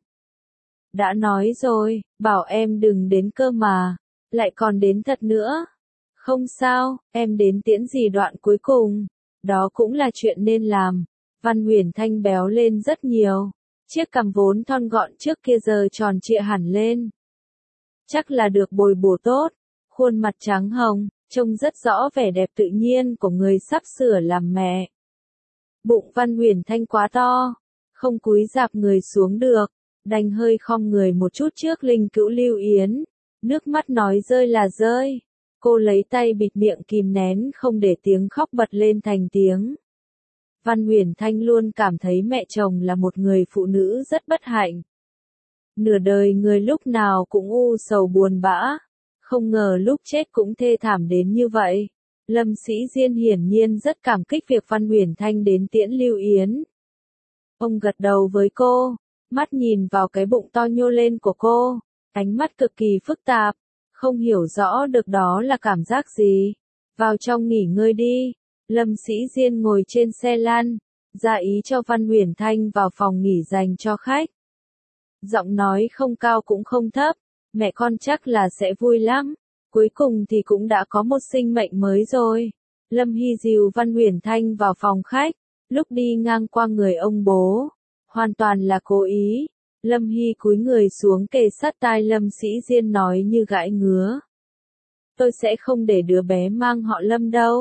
Đã nói rồi, bảo em đừng đến cơ mà, lại còn đến thật nữa. Không sao, em đến tiễn dì đoạn cuối cùng, đó cũng là chuyện nên làm. Văn Uyển Thanh béo lên rất nhiều. Chiếc cằm vốn thon gọn trước kia giờ tròn trịa hẳn lên. Chắc là được bồi bổ tốt, khuôn mặt trắng hồng, trông rất rõ vẻ đẹp tự nhiên của người sắp sửa làm mẹ. Bụng Văn Uyển Thanh quá to, không cúi rạp người xuống được, đành hơi khom người một chút trước linh cữu Lưu Yến. Nước mắt nói rơi là rơi. Cô lấy tay bịt miệng kìm nén không để tiếng khóc bật lên thành tiếng. Văn Uyển Thanh luôn cảm thấy mẹ chồng là một người phụ nữ rất bất hạnh. Nửa đời người lúc nào cũng u sầu buồn bã, không ngờ lúc chết cũng thê thảm đến như vậy. Lâm Sĩ Diên hiển nhiên rất cảm kích việc Văn Uyển Thanh đến tiễn Lưu Yến. Ông gật đầu với cô, mắt nhìn vào cái bụng to nhô lên của cô, ánh mắt cực kỳ phức tạp, không hiểu rõ được đó là cảm giác gì. Vào trong nghỉ ngơi đi. Lâm Sĩ Diên ngồi trên xe lăn, ra ý cho Văn Uyển Thanh vào phòng nghỉ dành cho khách. Giọng nói không cao cũng không thấp, mẹ con chắc là sẽ vui lắm, cuối cùng thì cũng đã có một sinh mệnh mới rồi. Lâm Hy dìu Văn Uyển Thanh vào phòng khách, lúc đi ngang qua người ông bố, hoàn toàn là cố ý. Lâm Hy cúi người xuống kề sát tai Lâm Sĩ Diên nói như gãi ngứa. Tôi sẽ không để đứa bé mang họ Lâm đâu.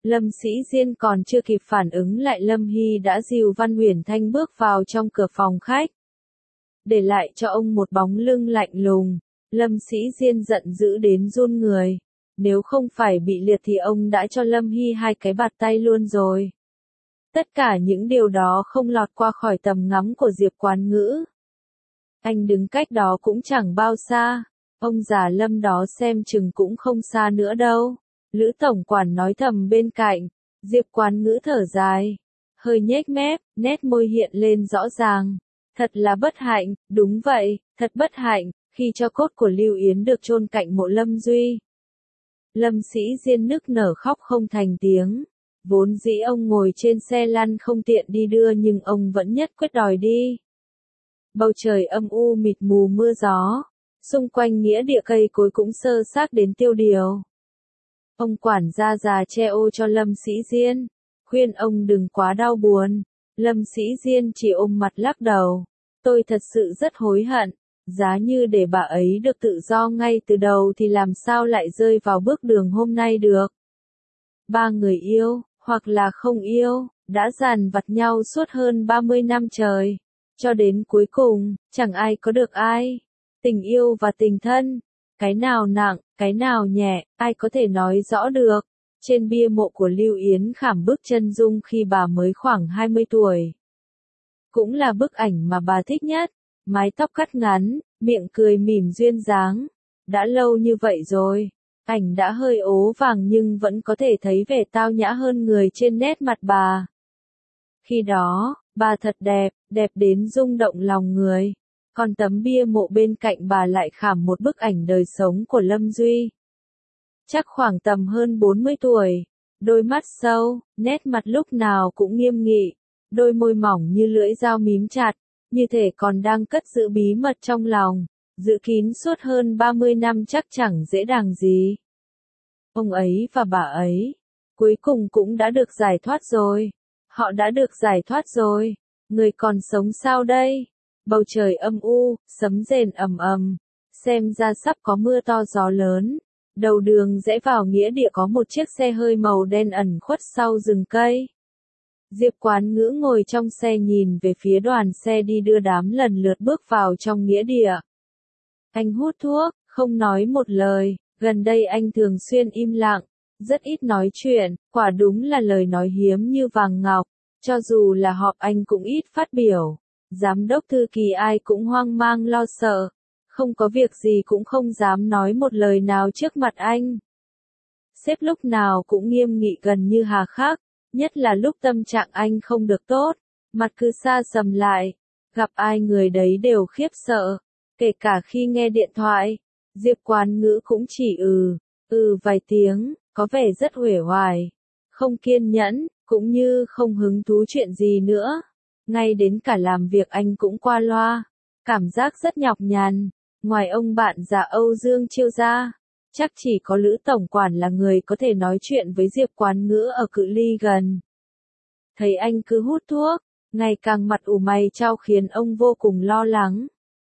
Lâm Sĩ Diên còn chưa kịp phản ứng lại Lâm Hy đã dìu Văn Uyển Thanh bước vào trong cửa phòng khách. Để lại cho ông một bóng lưng lạnh lùng, Lâm Sĩ Diên giận dữ đến run người. Nếu không phải bị liệt thì ông đã cho Lâm Hy hai cái bạt tay luôn rồi. Tất cả những điều đó không lọt qua khỏi tầm ngắm của Diệp Quán Ngữ. Anh đứng cách đó cũng chẳng bao xa, ông già Lâm đó xem chừng cũng không xa nữa đâu. Lữ tổng quản nói thầm bên cạnh, Diệp Quán Ngữ thở dài, hơi nhếch mép, nét môi hiện lên rõ ràng. Thật là bất hạnh, đúng vậy, thật bất hạnh, khi cho cốt của Lưu Yến được chôn cạnh mộ Lâm Duy. Lâm Sĩ Diên nức nở khóc không thành tiếng. Vốn dĩ ông ngồi trên xe lăn không tiện đi đưa nhưng ông vẫn nhất quyết đòi đi. Bầu trời âm u mịt mù mưa gió, xung quanh nghĩa địa cây cối cũng sơ xác đến tiêu điều. Ông quản gia già che ô cho Lâm Sĩ Diên, khuyên ông đừng quá đau buồn. Lâm Sĩ Diên chỉ ôm mặt lắc đầu. Tôi thật sự rất hối hận, giá như để bà ấy được tự do ngay từ đầu thì làm sao lại rơi vào bước đường hôm nay được. Ba người yêu, hoặc là không yêu, đã dằn vặt nhau suốt hơn ba mươi năm trời. Cho đến cuối cùng, chẳng ai có được ai. Tình yêu và tình thân, cái nào nặng, cái nào nhẹ, ai có thể nói rõ được. Trên bia mộ của Lưu Yến khảm bức chân dung khi bà mới khoảng hai mươi tuổi. Cũng là bức ảnh mà bà thích nhất, mái tóc cắt ngắn, miệng cười mỉm duyên dáng. Đã lâu như vậy rồi, ảnh đã hơi ố vàng nhưng vẫn có thể thấy vẻ tao nhã hơn người trên nét mặt bà. Khi đó, bà thật đẹp, đẹp đến rung động lòng người. Còn tấm bia mộ bên cạnh bà lại khảm một bức ảnh đời sống của Lâm Duy. Chắc khoảng tầm hơn bốn mươi tuổi, đôi mắt sâu, nét mặt lúc nào cũng nghiêm nghị, đôi môi mỏng như lưỡi dao mím chặt, như thể còn đang cất giữ bí mật trong lòng, giữ kín suốt hơn ba mươi năm chắc chẳng dễ dàng gì. Ông ấy và bà ấy, cuối cùng cũng đã được giải thoát rồi. Họ đã được giải thoát rồi. Người còn sống sao đây? Bầu trời âm u, sấm rền ầm ầm, xem ra sắp có mưa to gió lớn. Đầu đường rẽ vào nghĩa địa có một chiếc xe hơi màu đen ẩn khuất sau rừng cây. Diệp Quán Ngữ ngồi trong xe nhìn về phía đoàn xe đi đưa đám lần lượt bước vào trong nghĩa địa. Anh hút thuốc, không nói một lời, gần đây anh thường xuyên im lặng, rất ít nói chuyện, quả đúng là lời nói hiếm như vàng ngọc, cho dù là họp anh cũng ít phát biểu. Giám đốc thư kỳ ai cũng hoang mang lo sợ, không có việc gì cũng không dám nói một lời nào trước mặt anh. Sếp lúc nào cũng nghiêm nghị gần như hà khắc, nhất là lúc tâm trạng anh không được tốt, mặt cứ xa sầm lại, gặp ai người đấy đều khiếp sợ, kể cả khi nghe điện thoại. Diệp Quán Ngữ cũng chỉ ừ, ừ vài tiếng, có vẻ rất uể oải, không kiên nhẫn, cũng như không hứng thú chuyện gì nữa. Ngay đến cả làm việc anh cũng qua loa, cảm giác rất nhọc nhằn. Ngoài ông bạn già Âu Dương Chiêu ra, chắc chỉ có Lữ tổng quản là người có thể nói chuyện với Diệp Quán Ngữ ở cự ly gần. Thấy anh cứ hút thuốc, ngày càng mặt ủ mày chau khiến ông vô cùng lo lắng.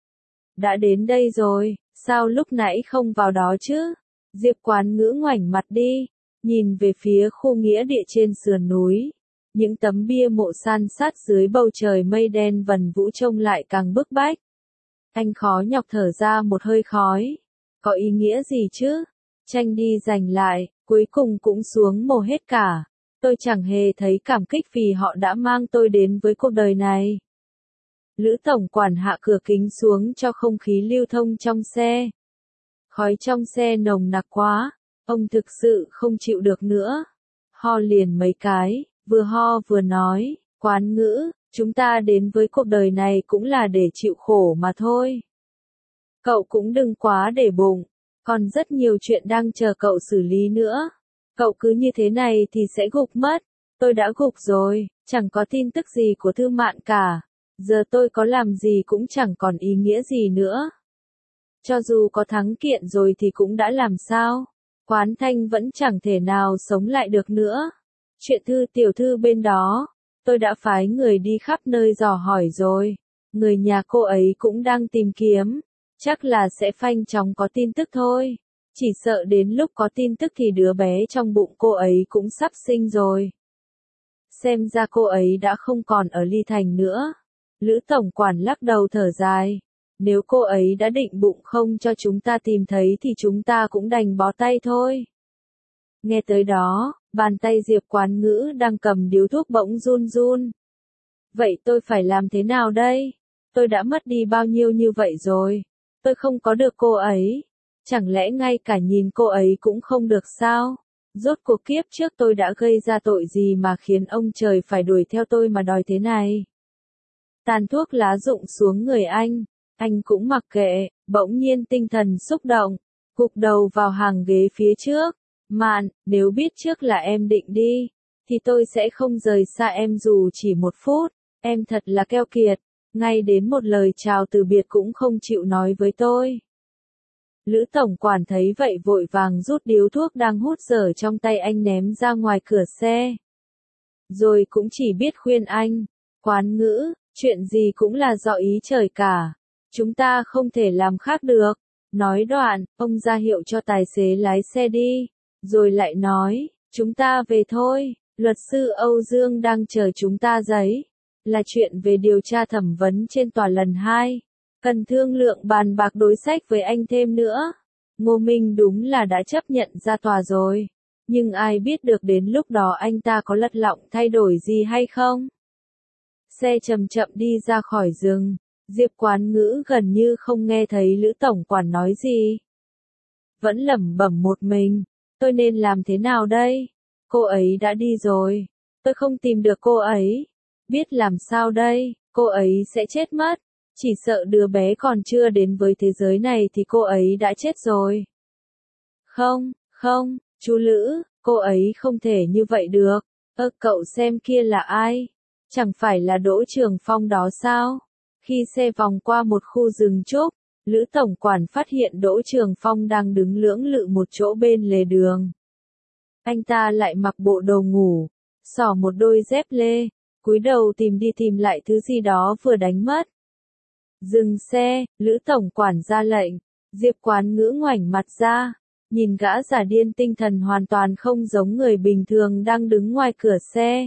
Đã đến đây rồi, sao lúc nãy không vào đó chứ? Diệp Quán Ngữ ngoảnh mặt đi, nhìn về phía khu nghĩa địa trên sườn núi. Những tấm bia mộ san sát dưới bầu trời mây đen vần vũ trông lại càng bức bách. Anh khó nhọc thở ra một hơi khói. Có ý nghĩa gì chứ? Tranh đi giành lại, cuối cùng cũng xuống mồ hết cả. Tôi chẳng hề thấy cảm kích vì họ đã mang tôi đến với cuộc đời này. Lữ tổng quản hạ cửa kính xuống cho không khí lưu thông trong xe. Khói trong xe nồng nặc quá, ông thực sự không chịu được nữa. Ho liền mấy cái, vừa ho vừa nói, Quán Ngữ, chúng ta đến với cuộc đời này cũng là để chịu khổ mà thôi. Cậu cũng đừng quá để bụng, còn rất nhiều chuyện đang chờ cậu xử lý nữa. Cậu cứ như thế này thì sẽ gục mất. Tôi đã gục rồi, chẳng có tin tức gì của Thư Mạn cả. Giờ tôi có làm gì cũng chẳng còn ý nghĩa gì nữa. Cho dù có thắng kiện rồi thì cũng đã làm sao. Quán Thanh vẫn chẳng thể nào sống lại được nữa. Chuyện Thư tiểu thư bên đó, tôi đã phái người đi khắp nơi dò hỏi rồi. Người nhà cô ấy cũng đang tìm kiếm. Chắc là sẽ phanh chóng có tin tức thôi. Chỉ sợ đến lúc có tin tức thì đứa bé trong bụng cô ấy cũng sắp sinh rồi. Xem ra cô ấy đã không còn ở Ly Thành nữa. Lữ tổng quản lắc đầu thở dài. Nếu cô ấy đã định bụng không cho chúng ta tìm thấy thì chúng ta cũng đành bó tay thôi. Nghe tới đó, bàn tay Diệp Quán Ngữ đang cầm điếu thuốc bỗng run run. Vậy tôi phải làm thế nào đây? Tôi đã mất đi bao nhiêu như vậy rồi. Tôi không có được cô ấy. Chẳng lẽ ngay cả nhìn cô ấy cũng không được sao? Rốt cuộc kiếp trước tôi đã gây ra tội gì mà khiến ông trời phải đuổi theo tôi mà đòi thế này? Tàn thuốc lá rụng xuống người anh. Anh cũng mặc kệ, bỗng nhiên tinh thần xúc động. Gục đầu vào hàng ghế phía trước. Mạn, nếu biết trước là em định đi, thì tôi sẽ không rời xa em dù chỉ một phút. Em thật là keo kiệt, ngay đến một lời chào từ biệt cũng không chịu nói với tôi. Lữ tổng quản thấy vậy vội vàng rút điếu thuốc đang hút dở trong tay anh ném ra ngoài cửa xe. Rồi cũng chỉ biết khuyên anh, Quán Ngữ, chuyện gì cũng là do ý trời cả. Chúng ta không thể làm khác được. Nói đoạn, ông ra hiệu cho tài xế lái xe đi. Rồi lại nói, chúng ta về thôi, luật sư Âu Dương đang chờ chúng ta giấy. Là chuyện về điều tra thẩm vấn trên tòa lần hai. Cần thương lượng bàn bạc đối sách với anh thêm nữa. Ngô Minh đúng là đã chấp nhận ra tòa rồi. Nhưng ai biết được đến lúc đó anh ta có lật lọng thay đổi gì hay không? Xe chậm chậm đi ra khỏi rừng. Diệp Quán Ngữ gần như không nghe thấy Lữ tổng quản nói gì. Vẫn lẩm bẩm một mình. Tôi nên làm thế nào đây? Cô ấy đã đi rồi. Tôi không tìm được cô ấy. Biết làm sao đây? Cô ấy sẽ chết mất. Chỉ sợ đứa bé còn chưa đến với thế giới này thì cô ấy đã chết rồi. Không, không, chú Lữ, cô ấy không thể như vậy được. Ơ cậu xem kia là ai? Chẳng phải là Đỗ Trường Phong đó sao? Khi xe vòng qua một khu rừng trúc, Lữ tổng quản phát hiện Đỗ Trường Phong đang đứng lưỡng lự một chỗ bên lề đường. Anh ta lại mặc bộ đồ ngủ, xỏ một đôi dép lê, cúi đầu tìm đi tìm lại thứ gì đó vừa đánh mất. Dừng xe, Lữ tổng quản ra lệnh. Diệp Quán Ngữ ngoảnh mặt ra, nhìn gã giả điên tinh thần hoàn toàn không giống người bình thường đang đứng ngoài cửa xe.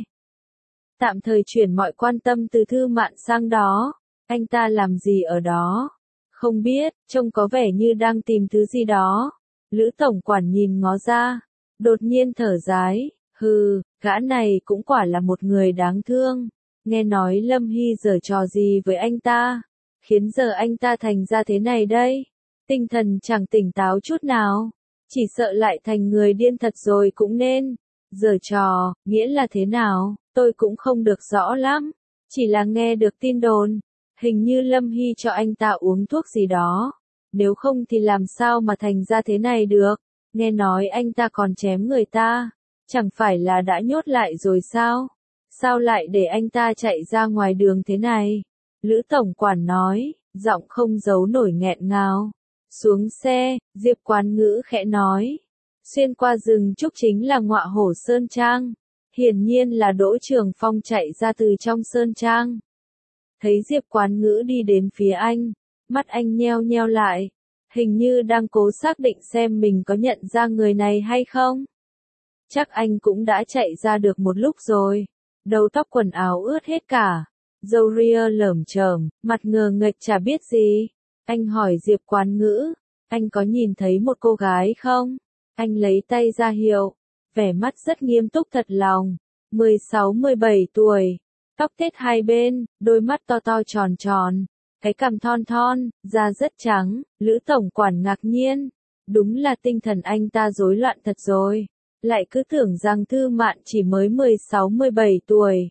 Tạm thời chuyển mọi quan tâm từ Thư Mạn sang đó. Anh ta làm gì ở đó? Không biết, trông có vẻ như đang tìm thứ gì đó. Lữ tổng quản nhìn ngó ra, đột nhiên thở dài, hừ, gã này cũng quả là một người đáng thương. Nghe nói Lâm Hy giở trò gì với anh ta, khiến giờ anh ta thành ra thế này đây. Tinh thần chẳng tỉnh táo chút nào, chỉ sợ lại thành người điên thật rồi cũng nên. Giở trò, nghĩa là thế nào, tôi cũng không được rõ lắm, chỉ là nghe được tin đồn. Hình như Lâm Hy cho anh ta uống thuốc gì đó. Nếu không thì làm sao mà thành ra thế này được. Nghe nói anh ta còn chém người ta. Chẳng phải là đã nhốt lại rồi sao? Sao lại để anh ta chạy ra ngoài đường thế này? Lữ tổng quản nói, giọng không giấu nổi nghẹn ngào. Xuống xe, Diệp Quán Ngữ khẽ nói. Xuyên qua rừng trúc chính là ngọa hổ Sơn Trang. Hiển nhiên là Đỗ Trường Phong chạy ra từ trong Sơn Trang. Thấy Diệp Quán Ngữ đi đến phía anh, mắt anh nheo nheo lại, hình như đang cố xác định xem mình có nhận ra người này hay không. Chắc anh cũng đã chạy ra được một lúc rồi, đầu tóc quần áo ướt hết cả, râu ria lởm chởm, mặt ngờ nghệch chả biết gì. Anh hỏi Diệp Quán Ngữ, anh có nhìn thấy một cô gái không? Anh lấy tay ra hiệu, vẻ mắt rất nghiêm túc thật lòng, mười sáu mười bảy tuổi. Tóc tết hai bên, đôi mắt to to tròn tròn, cái cằm thon thon, da rất trắng. Lữ tổng quản ngạc nhiên, đúng là tinh thần anh ta rối loạn thật rồi, lại cứ tưởng rằng Thư Mạn chỉ mới mười sáu mười bảy tuổi.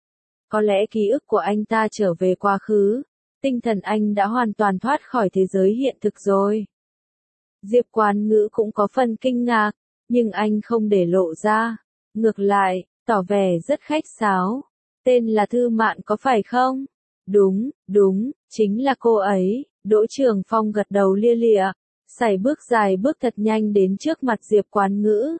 Có lẽ ký ức của anh ta trở về quá khứ, tinh thần anh đã hoàn toàn thoát khỏi thế giới hiện thực rồi. Diệp Quán Ngữ cũng có phần kinh ngạc, nhưng anh không để lộ ra, ngược lại, tỏ vẻ rất khách sáo. Tên là Thư Mạn có phải không? Đúng, đúng, chính là cô ấy. Đỗ Trường Phong gật đầu lia lịa, sải bước dài bước thật nhanh đến trước mặt Diệp Quán Ngữ.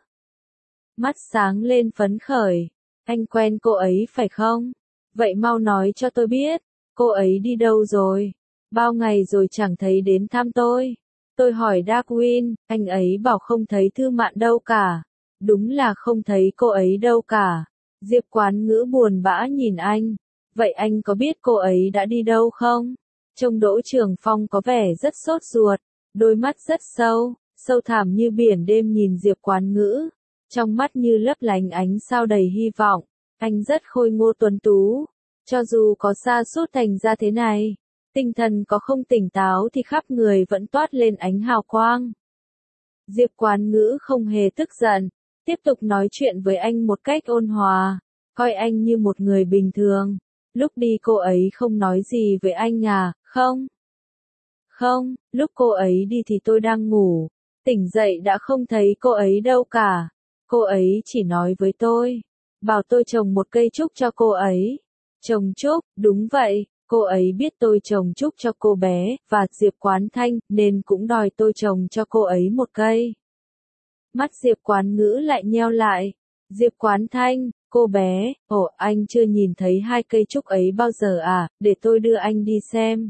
Mắt sáng lên phấn khởi. Anh quen cô ấy phải không? Vậy mau nói cho tôi biết, cô ấy đi đâu rồi? Bao ngày rồi chẳng thấy đến thăm tôi. Tôi hỏi Darwin, anh ấy bảo không thấy Thư Mạn đâu cả. Đúng là không thấy cô ấy đâu cả. Diệp Quán Ngữ buồn bã nhìn anh. Vậy anh có biết cô ấy đã đi đâu không? Trông Đỗ Trường Phong có vẻ rất sốt ruột, đôi mắt rất sâu, sâu thẳm như biển đêm nhìn Diệp Quán Ngữ. Trong mắt như lấp lánh ánh sao đầy hy vọng. Anh rất khôi ngô tuấn tú. Cho dù có sa sút thành ra thế này, tinh thần có không tỉnh táo thì khắp người vẫn toát lên ánh hào quang. Diệp Quán Ngữ không hề tức giận, tiếp tục nói chuyện với anh một cách ôn hòa, coi anh như một người bình thường. Lúc đi cô ấy không nói gì với anh à, không? Không, lúc cô ấy đi thì tôi đang ngủ, tỉnh dậy đã không thấy cô ấy đâu cả. Cô ấy chỉ nói với tôi, bảo tôi trồng một cây trúc cho cô ấy. Trồng trúc, đúng vậy, cô ấy biết tôi trồng trúc cho cô bé, và Diệp Quán Thanh, nên cũng đòi tôi trồng cho cô ấy một cây. Mắt Diệp Quán Ngữ lại nheo lại. Diệp Quán Thanh, cô bé, ồ anh chưa nhìn thấy hai cây trúc ấy bao giờ à, để tôi đưa anh đi xem.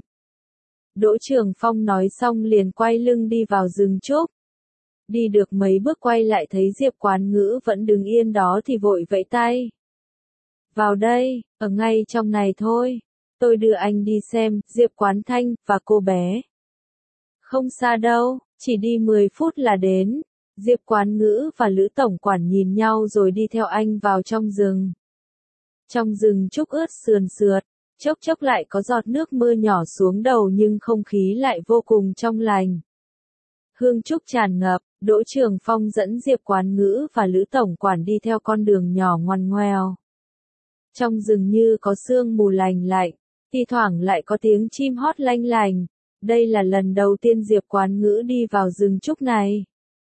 Đỗ Trường Phong nói xong liền quay lưng đi vào rừng trúc. Đi được mấy bước quay lại thấy Diệp Quán Ngữ vẫn đứng yên đó thì vội vẫy tay. Vào đây, ở ngay trong này thôi. Tôi đưa anh đi xem, Diệp Quán Thanh, và cô bé. Không xa đâu, chỉ đi mười phút là đến. Diệp Quán Ngữ và Lữ Tổng Quản nhìn nhau rồi đi theo anh vào trong rừng. Trong rừng trúc ướt sườn sượt, chốc chốc lại có giọt nước mưa nhỏ xuống đầu nhưng không khí lại vô cùng trong lành. Hương trúc tràn ngập, Đỗ Trường Phong dẫn Diệp Quán Ngữ và Lữ Tổng Quản đi theo con đường nhỏ ngoằn ngoèo. Trong rừng như có sương mù lành lạnh, thi thoảng lại có tiếng chim hót lanh lành. Đây là lần đầu tiên Diệp Quán Ngữ đi vào rừng trúc này.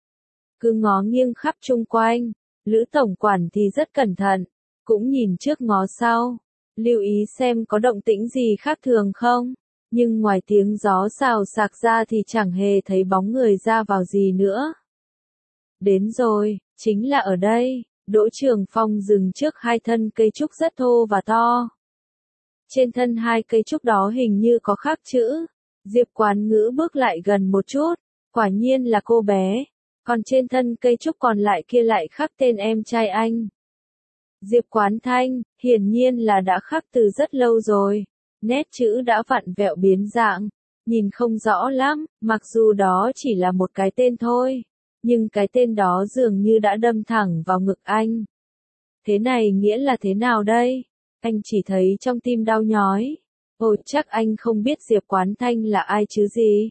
Cứ ngó nghiêng khắp chung quanh, Lữ Tổng Quản thì rất cẩn thận, cũng nhìn trước ngó sau, lưu ý xem có động tĩnh gì khác thường không, nhưng ngoài tiếng gió xào xạc ra thì chẳng hề thấy bóng người ra vào gì nữa. Đến rồi, chính là ở đây. Đỗ Trường Phong dừng trước hai thân cây trúc rất thô và to. Trên thân hai cây trúc đó hình như có khắc chữ. Diệp Quán Ngữ bước lại gần một chút, quả nhiên là cô bé. Còn trên thân cây trúc còn lại kia lại khắc tên em trai anh. Diệp Quán Thanh, hiển nhiên là đã khắc từ rất lâu rồi. Nét chữ đã vặn vẹo biến dạng, nhìn không rõ lắm, mặc dù đó chỉ là một cái tên thôi. Nhưng cái tên đó dường như đã đâm thẳng vào ngực anh. Thế này nghĩa là thế nào đây? Anh chỉ thấy trong tim đau nhói. Ôi, chắc anh không biết Diệp Quán Thanh là ai chứ gì.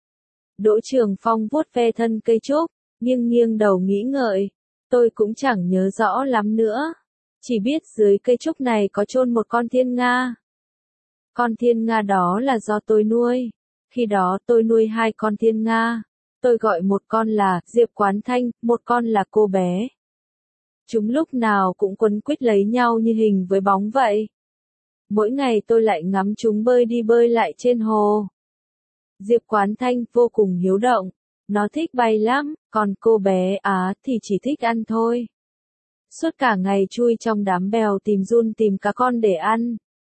Đỗ Trường Phong vuốt ve thân cây trúc, nghiêng nghiêng đầu nghĩ ngợi. Tôi cũng chẳng nhớ rõ lắm nữa. Chỉ biết dưới cây trúc này có chôn một con thiên nga. Con thiên nga đó là do tôi nuôi. Khi đó tôi nuôi hai con thiên nga. Tôi gọi một con là Diệp Quán Thanh, một con là cô bé. Chúng lúc nào cũng quấn quýt lấy nhau như hình với bóng vậy. Mỗi ngày tôi lại ngắm chúng bơi đi bơi lại trên hồ. Diệp Quán Thanh vô cùng hiếu động, nó thích bay lắm, còn cô bé á thì chỉ thích ăn thôi. Suốt cả ngày chui trong đám bèo tìm giun tìm cá con để ăn.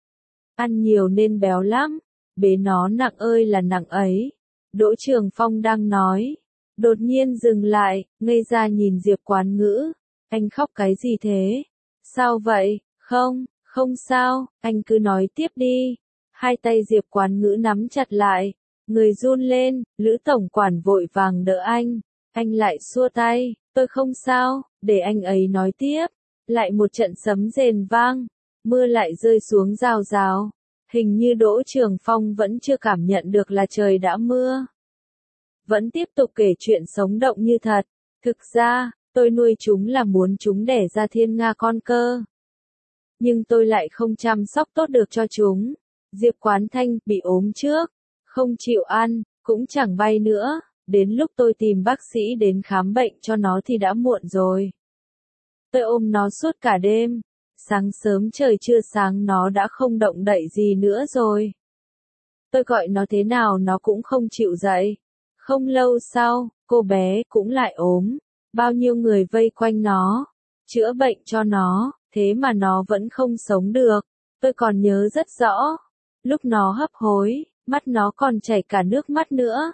Ăn nhiều nên béo lắm, bế nó nặng ơi là nặng ấy. Đỗ Trường Phong đang nói, đột nhiên dừng lại, ngây ra nhìn Diệp Quán Ngữ. Anh khóc cái gì thế? Sao vậy? Không, không sao, anh cứ nói tiếp đi. Hai tay Diệp Quán Ngữ nắm chặt lại, người run lên, Lữ Tổng Quản vội vàng đỡ anh. Anh lại xua tay, tôi không sao, để anh ấy nói tiếp. Lại một trận sấm rền vang, mưa lại rơi xuống rào rào. Hình như Đỗ Trường Phong vẫn chưa cảm nhận được là trời đã mưa. Vẫn tiếp tục kể chuyện sống động như thật. Thực ra, tôi nuôi chúng là muốn chúng đẻ ra thiên nga con cơ. Nhưng tôi lại không chăm sóc tốt được cho chúng. Diệp Quán Thanh bị ốm trước, không chịu ăn, cũng chẳng bay nữa. Đến lúc tôi tìm bác sĩ đến khám bệnh cho nó thì đã muộn rồi. Tôi ôm nó suốt cả đêm. Sáng sớm trời chưa sáng nó đã không động đậy gì nữa rồi. Tôi gọi nó thế nào nó cũng không chịu dậy. Không lâu sau, cô bé cũng lại ốm. Bao nhiêu người vây quanh nó, chữa bệnh cho nó, thế mà nó vẫn không sống được. Tôi còn nhớ rất rõ. Lúc nó hấp hối, mắt nó còn chảy cả nước mắt nữa.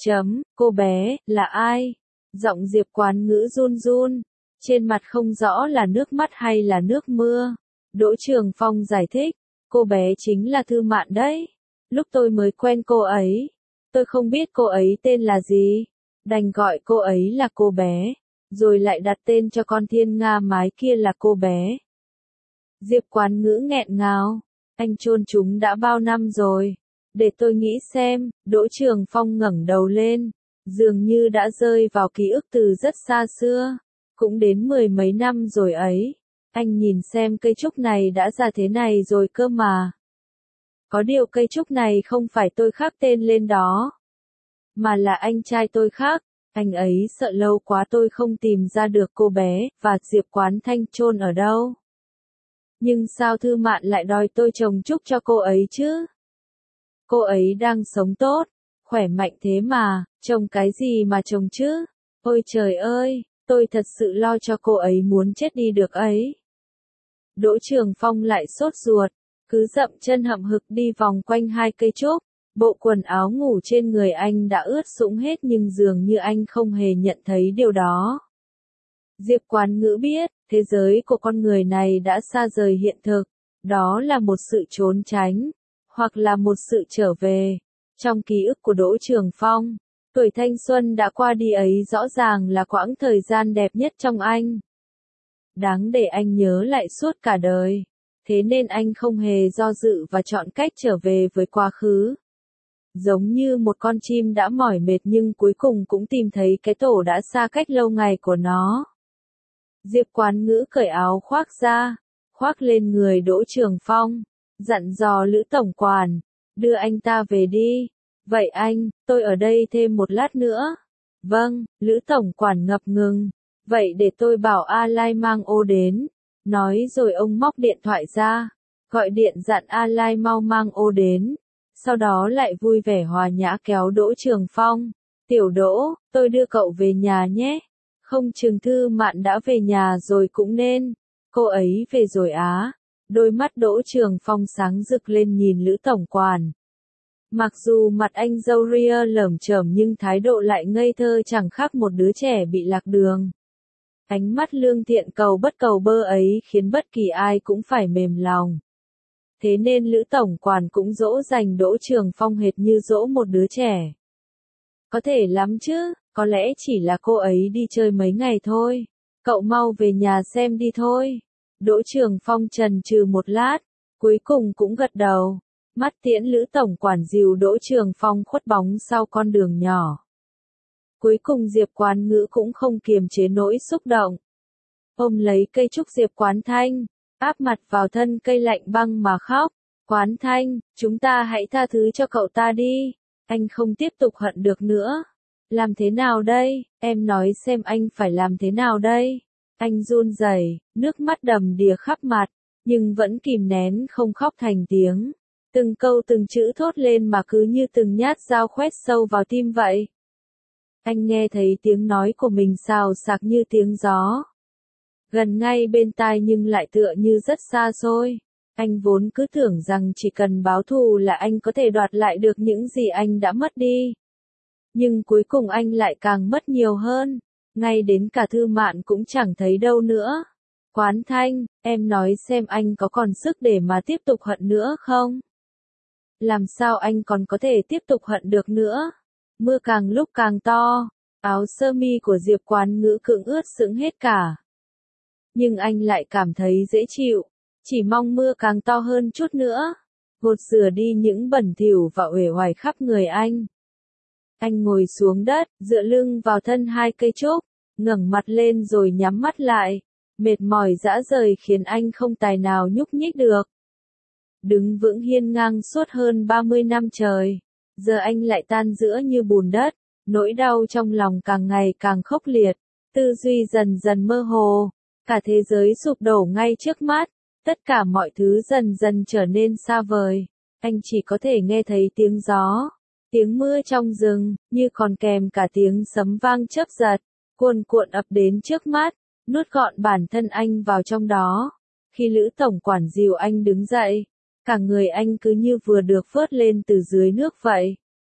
Chấm, cô bé, là ai? Giọng Diệp Quán Ngữ run run, trên mặt không rõ là nước mắt hay là nước mưa. Đỗ Trường Phong giải thích, cô bé chính là Thư Mạn đấy. Lúc tôi mới quen cô ấy, tôi không biết cô ấy tên là gì, đành gọi cô ấy là cô bé, rồi lại đặt tên cho con thiên nga mái kia là cô bé. Diệp Quán Ngữ nghẹn ngào, anh chôn chúng đã bao năm rồi, để tôi nghĩ xem. Đỗ Trường Phong ngẩng đầu lên, dường như đã rơi vào ký ức từ rất xa xưa, cũng đến mười mấy năm rồi ấy. Anh nhìn xem cây trúc này đã già thế này rồi cơ mà. Có điều cây trúc này không phải tôi khắc tên lên đó, mà là anh trai tôi khắc. Anh ấy sợ lâu quá tôi không tìm ra được cô bé và Diệp Quán Thanh chôn ở đâu. Nhưng sao Thư Mạn lại đòi tôi trồng trúc cho cô ấy chứ? Cô ấy đang sống tốt, khỏe mạnh thế mà, trồng cái gì mà trồng chứ? Ôi trời ơi, tôi thật sự lo cho cô ấy muốn chết đi được ấy. Đỗ Trường Phong lại sốt ruột, cứ dậm chân hậm hực đi vòng quanh hai cây trúc. Bộ quần áo ngủ trên người anh đã ướt sũng hết nhưng dường như anh không hề nhận thấy điều đó. Diệp Quán Ngữ biết, thế giới của con người này đã xa rời hiện thực, đó là một sự trốn tránh, hoặc là một sự trở về. Trong ký ức của Đỗ Trường Phong, tuổi thanh xuân đã qua đi ấy rõ ràng là quãng thời gian đẹp nhất trong anh. Đáng để anh nhớ lại suốt cả đời, thế nên anh không hề do dự và chọn cách trở về với quá khứ. Giống như một con chim đã mỏi mệt nhưng cuối cùng cũng tìm thấy cái tổ đã xa cách lâu ngày của nó. Diệp Quán Ngữ cởi áo khoác ra, khoác lên người Đỗ Trường Phong, dặn dò Lữ tổng quản, đưa anh ta về đi. Vậy anh, tôi ở đây thêm một lát nữa. Vâng, Lữ tổng quản ngập ngừng. Vậy để tôi bảo A Lai mang ô đến. Nói rồi ông móc điện thoại ra, gọi điện dặn A Lai mau mang ô đến. Sau đó lại vui vẻ hòa nhã kéo Đỗ Trường Phong. Tiểu Đỗ, tôi đưa cậu về nhà nhé. Không chừng Thư Mạn đã về nhà rồi cũng nên. Cô ấy về rồi á. Đôi mắt Đỗ Trường Phong sáng rực lên nhìn Lữ tổng quản. Mặc dù mặt anh râu ria lởm chởm nhưng thái độ lại ngây thơ chẳng khác một đứa trẻ bị lạc đường. Ánh mắt lương thiện cầu bất cầu bơ ấy khiến bất kỳ ai cũng phải mềm lòng. Thế nên Lữ tổng quản cũng dỗ dành Đỗ Trường Phong hệt như dỗ một đứa trẻ. Có thể lắm chứ, có lẽ chỉ là cô ấy đi chơi mấy ngày thôi. Cậu mau về nhà xem đi thôi. Đỗ Trường Phong chần chừ một lát, cuối cùng cũng gật đầu. Mắt tiễn Lữ tổng quản dìu Đỗ Trường Phong khuất bóng sau con đường nhỏ. Cuối cùng Diệp Quán Ngữ cũng không kiềm chế nỗi xúc động. Ôm lấy cây trúc Diệp Quán Thanh, áp mặt vào thân cây lạnh băng mà khóc. Quán Thanh, chúng ta hãy tha thứ cho cậu ta đi. Anh không tiếp tục hận được nữa. Làm thế nào đây? Em nói xem anh phải làm thế nào đây? Anh run rẩy, nước mắt đầm đìa khắp mặt, nhưng vẫn kìm nén không khóc thành tiếng. Từng câu từng chữ thốt lên mà cứ như từng nhát dao khoét sâu vào tim vậy. Anh nghe thấy tiếng nói của mình xào xạc như tiếng gió. Gần ngay bên tai nhưng lại tựa như rất xa xôi. Anh vốn cứ tưởng rằng chỉ cần báo thù là anh có thể đoạt lại được những gì anh đã mất đi. Nhưng cuối cùng anh lại càng mất nhiều hơn. Ngay đến cả Thư Mạn cũng chẳng thấy đâu nữa. Quán Thanh, em nói xem anh có còn sức để mà tiếp tục hận nữa không? Làm sao anh còn có thể tiếp tục hận được nữa? Mưa càng lúc càng to, áo sơ mi của Diệp Quán Ngữ cưỡng ướt sũng hết cả. Nhưng anh lại cảm thấy dễ chịu, chỉ mong mưa càng to hơn chút nữa, gột rửa đi những bẩn thỉu và uể oải khắp người anh. Anh ngồi xuống đất, dựa lưng vào thân hai cây trúc, ngẩng mặt lên rồi nhắm mắt lại. Mệt mỏi dã rời khiến anh không tài nào nhúc nhích được. Đứng vững hiên ngang suốt hơn ba mươi năm trời, giờ anh lại tan rã như bùn đất, nỗi đau trong lòng càng ngày càng khốc liệt, tư duy dần dần mơ hồ, cả thế giới sụp đổ ngay trước mắt, tất cả mọi thứ dần dần trở nên xa vời. Anh chỉ có thể nghe thấy tiếng gió, tiếng mưa trong rừng, như còn kèm cả tiếng sấm vang chớp giật, cuồn cuộn ập đến trước mắt, nuốt gọn bản thân anh vào trong đó. Khi Lữ tổng quản dìu anh đứng dậy, cả người anh cứ như vừa được vớt lên từ dưới nước vậy.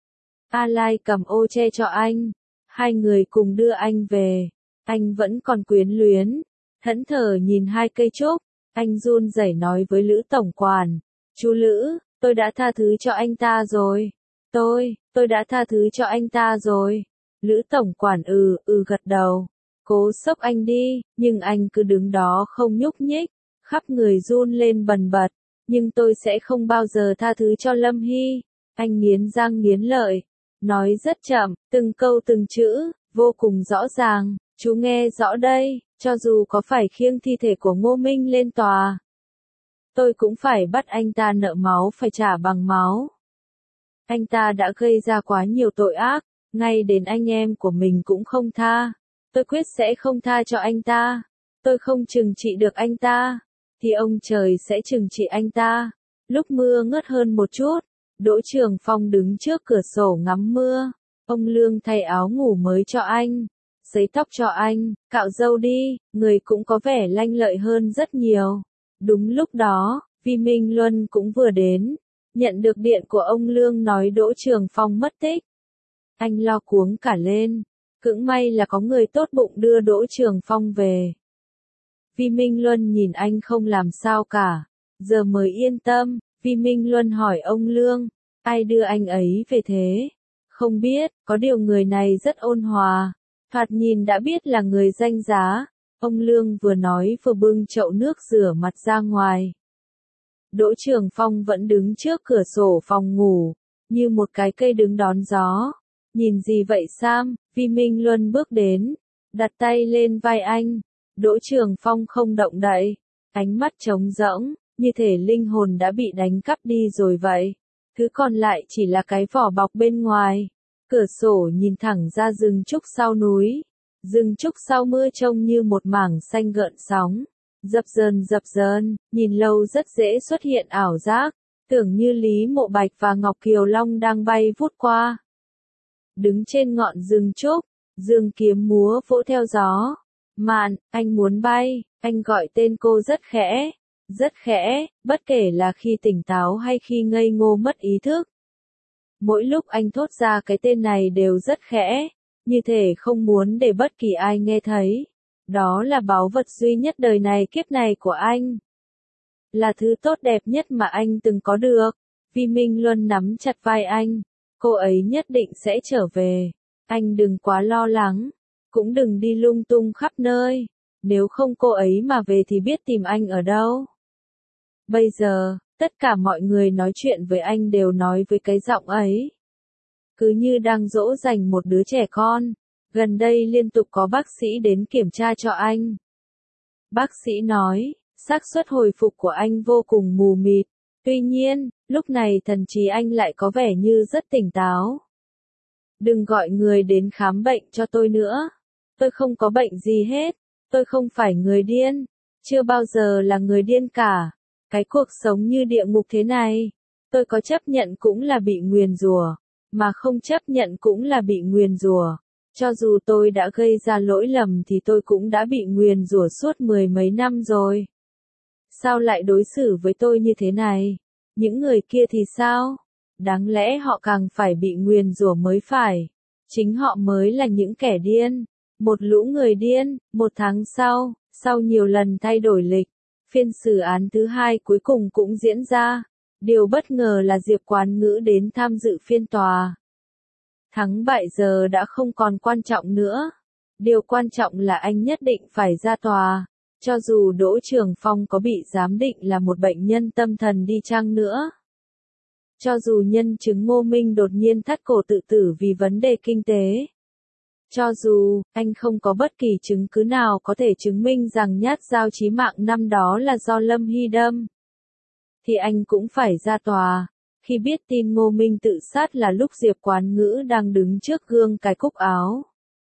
A Lai cầm ô che cho anh. Hai người cùng đưa anh về. Anh vẫn còn quyến luyến. Thẫn thờ nhìn hai cây trúc. Anh run rẩy nói với Lữ tổng quản. Chú Lữ, tôi đã tha thứ cho anh ta rồi. Tôi, tôi đã tha thứ cho anh ta rồi. Lữ tổng quản ừ, ừ gật đầu. Cố xốc anh đi, nhưng anh cứ đứng đó không nhúc nhích. Khắp người run lên bần bật. Nhưng tôi sẽ không bao giờ tha thứ cho Lâm Hy. Anh nghiến răng nghiến lợi. Nói rất chậm, từng câu từng chữ, vô cùng rõ ràng. Chú nghe rõ đây, cho dù có phải khiêng thi thể của Ngô Minh lên tòa. Tôi cũng phải bắt anh ta nợ máu phải trả bằng máu. Anh ta đã gây ra quá nhiều tội ác, ngay đến anh em của mình cũng không tha. Tôi quyết sẽ không tha cho anh ta. Tôi không trừng trị được anh ta, thì ông trời sẽ trừng trị anh ta. Lúc mưa ngớt hơn một chút, Đỗ Trường Phong đứng trước cửa sổ ngắm mưa. Ông Lương thay áo ngủ mới cho anh, sấy tóc cho anh, cạo râu đi, người cũng có vẻ lanh lợi hơn rất nhiều. Đúng lúc đó, Vi Minh Luân cũng vừa đến, nhận được điện của ông Lương nói Đỗ Trường Phong mất tích. Anh lo cuống cả lên, cũng may là có người tốt bụng đưa Đỗ Trường Phong về. Vi Minh Luân nhìn anh không làm sao cả, giờ mới yên tâm. Vi Minh Luân hỏi ông Lương, ai đưa anh ấy về thế? Không biết, có điều người này rất ôn hòa, thoạt nhìn đã biết là người danh giá. Ông Lương vừa nói vừa bưng chậu nước rửa mặt ra ngoài. Đỗ Trường Phong vẫn đứng trước cửa sổ phòng ngủ, như một cái cây đứng đón gió. Nhìn gì vậy Sam? Vi Minh Luân bước đến, đặt tay lên vai anh. Đỗ Trường Phong không động đậy, ánh mắt trống rỗng, như thể linh hồn đã bị đánh cắp đi rồi vậy. Thứ còn lại chỉ là cái vỏ bọc bên ngoài. Cửa sổ nhìn thẳng ra rừng trúc sau núi. Rừng trúc sau mưa trông như một mảng xanh gợn sóng. Dập dờn dập dờn, nhìn lâu rất dễ xuất hiện ảo giác. Tưởng như Lý Mộ Bạch và Ngọc Kiều Long đang bay vút qua. Đứng trên ngọn rừng trúc, dương kiếm múa vỗ theo gió. Mạn, anh muốn bay, anh gọi tên cô rất khẽ. Rất khẽ, bất kể là khi tỉnh táo hay khi ngây ngô mất ý thức. Mỗi lúc anh thốt ra cái tên này đều rất khẽ, như thể không muốn để bất kỳ ai nghe thấy. Đó là báu vật duy nhất đời này kiếp này của anh. Là thứ tốt đẹp nhất mà anh từng có được. Vi Minh Luân nắm chặt vai anh. Cô ấy nhất định sẽ trở về. Anh đừng quá lo lắng. Cũng đừng đi lung tung khắp nơi. Nếu không cô ấy mà về thì biết tìm anh ở đâu. Bây giờ, tất cả mọi người nói chuyện với anh đều nói với cái giọng ấy. Cứ như đang dỗ dành một đứa trẻ con. Gần đây liên tục có bác sĩ đến kiểm tra cho anh. Bác sĩ nói, xác suất hồi phục của anh vô cùng mù mịt. Tuy nhiên, lúc này thần trí anh lại có vẻ như rất tỉnh táo. Đừng gọi người đến khám bệnh cho tôi nữa. Tôi không có bệnh gì hết. Tôi không phải người điên. Chưa bao giờ là người điên cả. Cái cuộc sống như địa ngục thế này, tôi có chấp nhận cũng là bị nguyền rủa, mà không chấp nhận cũng là bị nguyền rủa. Cho dù tôi đã gây ra lỗi lầm thì tôi cũng đã bị nguyền rủa suốt mười mấy năm rồi. Sao lại đối xử với tôi như thế này? Những người kia thì sao? Đáng lẽ họ càng phải bị nguyền rủa mới phải. Chính họ mới là những kẻ điên. Một lũ người điên. Một tháng sau, sau nhiều lần thay đổi lịch, phiên xử án thứ hai cuối cùng cũng diễn ra. Điều bất ngờ là Diệp Quán Ngữ đến tham dự phiên tòa. Thắng bại giờ đã không còn quan trọng nữa. Điều quan trọng là anh nhất định phải ra tòa. Cho dù Đỗ Trường Phong có bị giám định là một bệnh nhân tâm thần đi chăng nữa. Cho dù nhân chứng Ngô Minh đột nhiên thắt cổ tự tử vì vấn đề kinh tế. Cho dù, anh không có bất kỳ chứng cứ nào có thể chứng minh rằng nhát dao chí mạng năm đó là do Lâm Hy đâm. Thì anh cũng phải ra tòa. Khi biết tin Ngô Minh tự sát là lúc Diệp Quán Ngữ đang đứng trước gương cài cúc áo.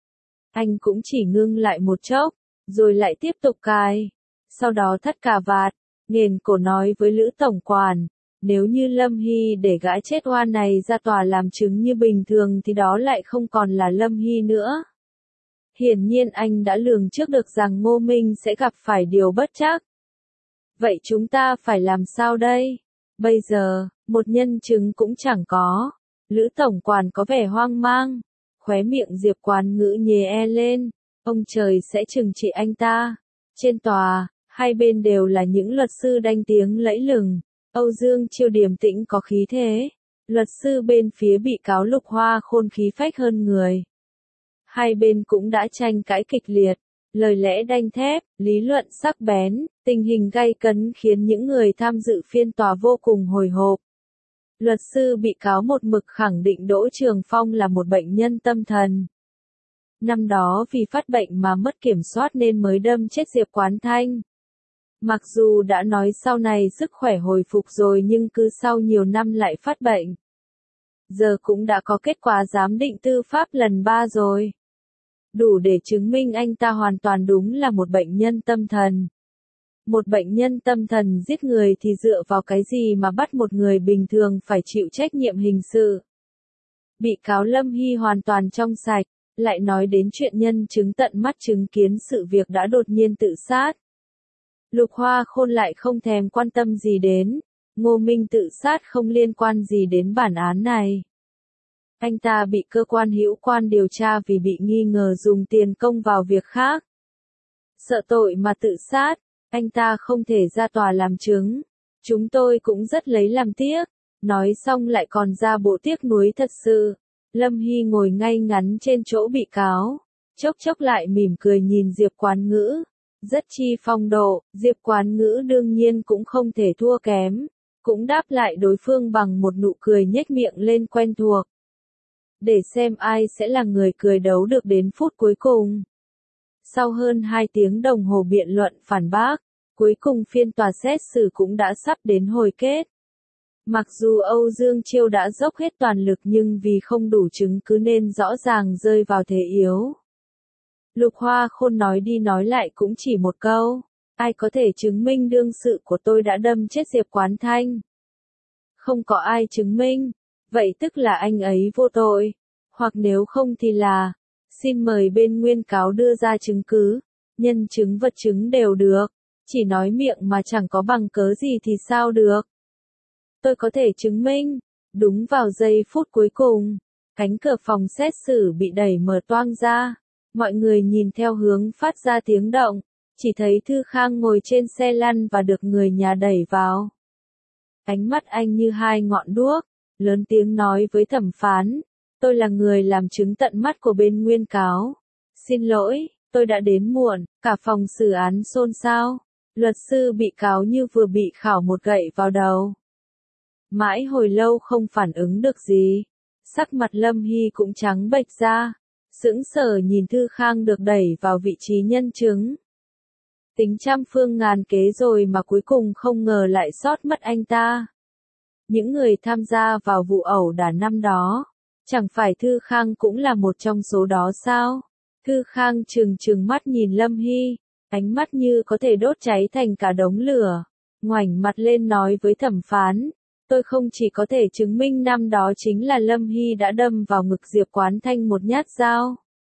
Anh cũng chỉ ngưng lại một chốc, rồi lại tiếp tục cài. Sau đó thắt cà vạt, nghền cổ nói với Lữ tổng quản. Nếu như Lâm Hy để gã chết oan này ra tòa làm chứng như bình thường thì đó lại không còn là Lâm Hy nữa. Hiển nhiên anh đã lường trước được rằng Ngô Minh sẽ gặp phải điều bất trắc. Vậy chúng ta phải làm sao đây? Bây giờ, một nhân chứng cũng chẳng có. Lữ tổng quản có vẻ hoang mang, khóe miệng Diệp Quán Ngữ nhè e lên, ông trời sẽ trừng trị anh ta. Trên tòa, hai bên đều là những luật sư đanh tiếng lẫy lừng, Âu Dương Chiêu điềm tĩnh có khí thế, luật sư bên phía bị cáo Lục Hoa Khôn khí phách hơn người. Hai bên cũng đã tranh cãi kịch liệt, lời lẽ đanh thép, lý luận sắc bén, tình hình gay cấn khiến những người tham dự phiên tòa vô cùng hồi hộp. Luật sư bị cáo một mực khẳng định Đỗ Trường Phong là một bệnh nhân tâm thần. Năm đó vì phát bệnh mà mất kiểm soát nên mới đâm chết Diệp Quán Thanh. Mặc dù đã nói sau này sức khỏe hồi phục rồi nhưng cứ sau nhiều năm lại phát bệnh. Giờ cũng đã có kết quả giám định tư pháp lần ba rồi. Đủ để chứng minh anh ta hoàn toàn đúng là một bệnh nhân tâm thần. Một bệnh nhân tâm thần giết người thì dựa vào cái gì mà bắt một người bình thường phải chịu trách nhiệm hình sự. Bị cáo Lâm Hy hoàn toàn trong sạch, lại nói đến chuyện nhân chứng tận mắt chứng kiến sự việc đã đột nhiên tự sát. Lục Hoa Khôn lại không thèm quan tâm gì đến, Ngô Minh tự sát không liên quan gì đến bản án này. Anh ta bị cơ quan hữu quan điều tra vì bị nghi ngờ dùng tiền công vào việc khác. Sợ tội mà tự sát, anh ta không thể ra tòa làm chứng. Chúng tôi cũng rất lấy làm tiếc. Nói xong lại còn ra bộ tiếc nuối thật sự. Lâm Hy ngồi ngay ngắn trên chỗ bị cáo, chốc chốc lại mỉm cười nhìn Diệp Quán Ngữ. Rất chi phong độ, Diệp Quán Ngữ đương nhiên cũng không thể thua kém. Cũng đáp lại đối phương bằng một nụ cười nhếch miệng lên quen thuộc. Để xem ai sẽ là người cười đấu được đến phút cuối cùng. Sau hơn hai tiếng đồng hồ biện luận phản bác, cuối cùng phiên tòa xét xử cũng đã sắp đến hồi kết. Mặc dù Âu Dương Chiêu đã dốc hết toàn lực nhưng vì không đủ chứng cứ nên rõ ràng rơi vào thế yếu. Lục Hoa Khôn nói đi nói lại cũng chỉ một câu, ai có thể chứng minh đương sự của tôi đã đâm chết Diệp Quán Thanh? Không có ai chứng minh, vậy tức là anh ấy vô tội, hoặc nếu không thì là, xin mời bên nguyên cáo đưa ra chứng cứ, nhân chứng vật chứng đều được, chỉ nói miệng mà chẳng có bằng cớ gì thì sao được. Tôi có thể chứng minh, đúng vào giây phút cuối cùng, cánh cửa phòng xét xử bị đẩy mở toang ra, mọi người nhìn theo hướng phát ra tiếng động, chỉ thấy Thư Khang ngồi trên xe lăn và được người nhà đẩy vào. Ánh mắt anh như hai ngọn đuốc, lớn tiếng nói với thẩm phán, tôi là người làm chứng tận mắt của bên nguyên cáo. Xin lỗi, tôi đã đến muộn, cả phòng xử án xôn xao, luật sư bị cáo như vừa bị khảo một gậy vào đầu. Mãi hồi lâu không phản ứng được gì, sắc mặt Lâm Hy cũng trắng bệch ra, sững sờ nhìn Thư Khang được đẩy vào vị trí nhân chứng. Tính trăm phương ngàn kế rồi mà cuối cùng không ngờ lại sót mất anh ta. Những người tham gia vào vụ ẩu đả năm đó, chẳng phải Thư Khang cũng là một trong số đó sao? Thư Khang trừng trừng mắt nhìn Lâm Hy, ánh mắt như có thể đốt cháy thành cả đống lửa, ngoảnh mặt lên nói với thẩm phán, tôi không chỉ có thể chứng minh năm đó chính là Lâm Hy đã đâm vào ngực Diệp Quán Thanh một nhát dao,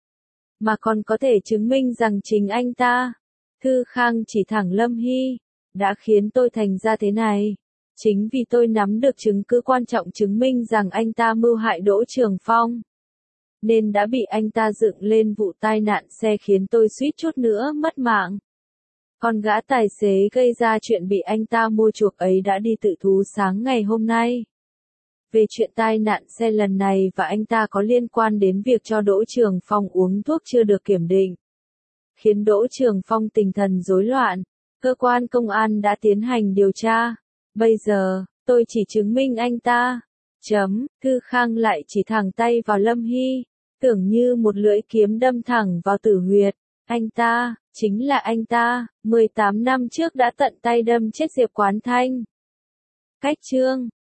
mà còn có thể chứng minh rằng chính anh ta, Thư Khang chỉ thẳng Lâm Hy, đã khiến tôi thành ra thế này. Chính vì tôi nắm được chứng cứ quan trọng chứng minh rằng anh ta mưu hại Đỗ Trường Phong, nên đã bị anh ta dựng lên vụ tai nạn xe khiến tôi suýt chút nữa mất mạng. Còn gã tài xế gây ra chuyện bị anh ta mua chuộc ấy đã đi tự thú sáng ngày hôm nay. Về chuyện tai nạn xe lần này và anh ta có liên quan đến việc cho Đỗ Trường Phong uống thuốc chưa được kiểm định, khiến Đỗ Trường Phong tinh thần rối loạn. Cơ quan công an đã tiến hành điều tra. Bây giờ, tôi chỉ chứng minh anh ta. Chấm, Thư Khang lại chỉ thẳng tay vào Lâm Hy, tưởng như một lưỡi kiếm đâm thẳng vào tử huyệt. Anh ta, chính là anh ta, mười tám năm trước đã tận tay đâm chết Diệp Quán Thanh. Cách chương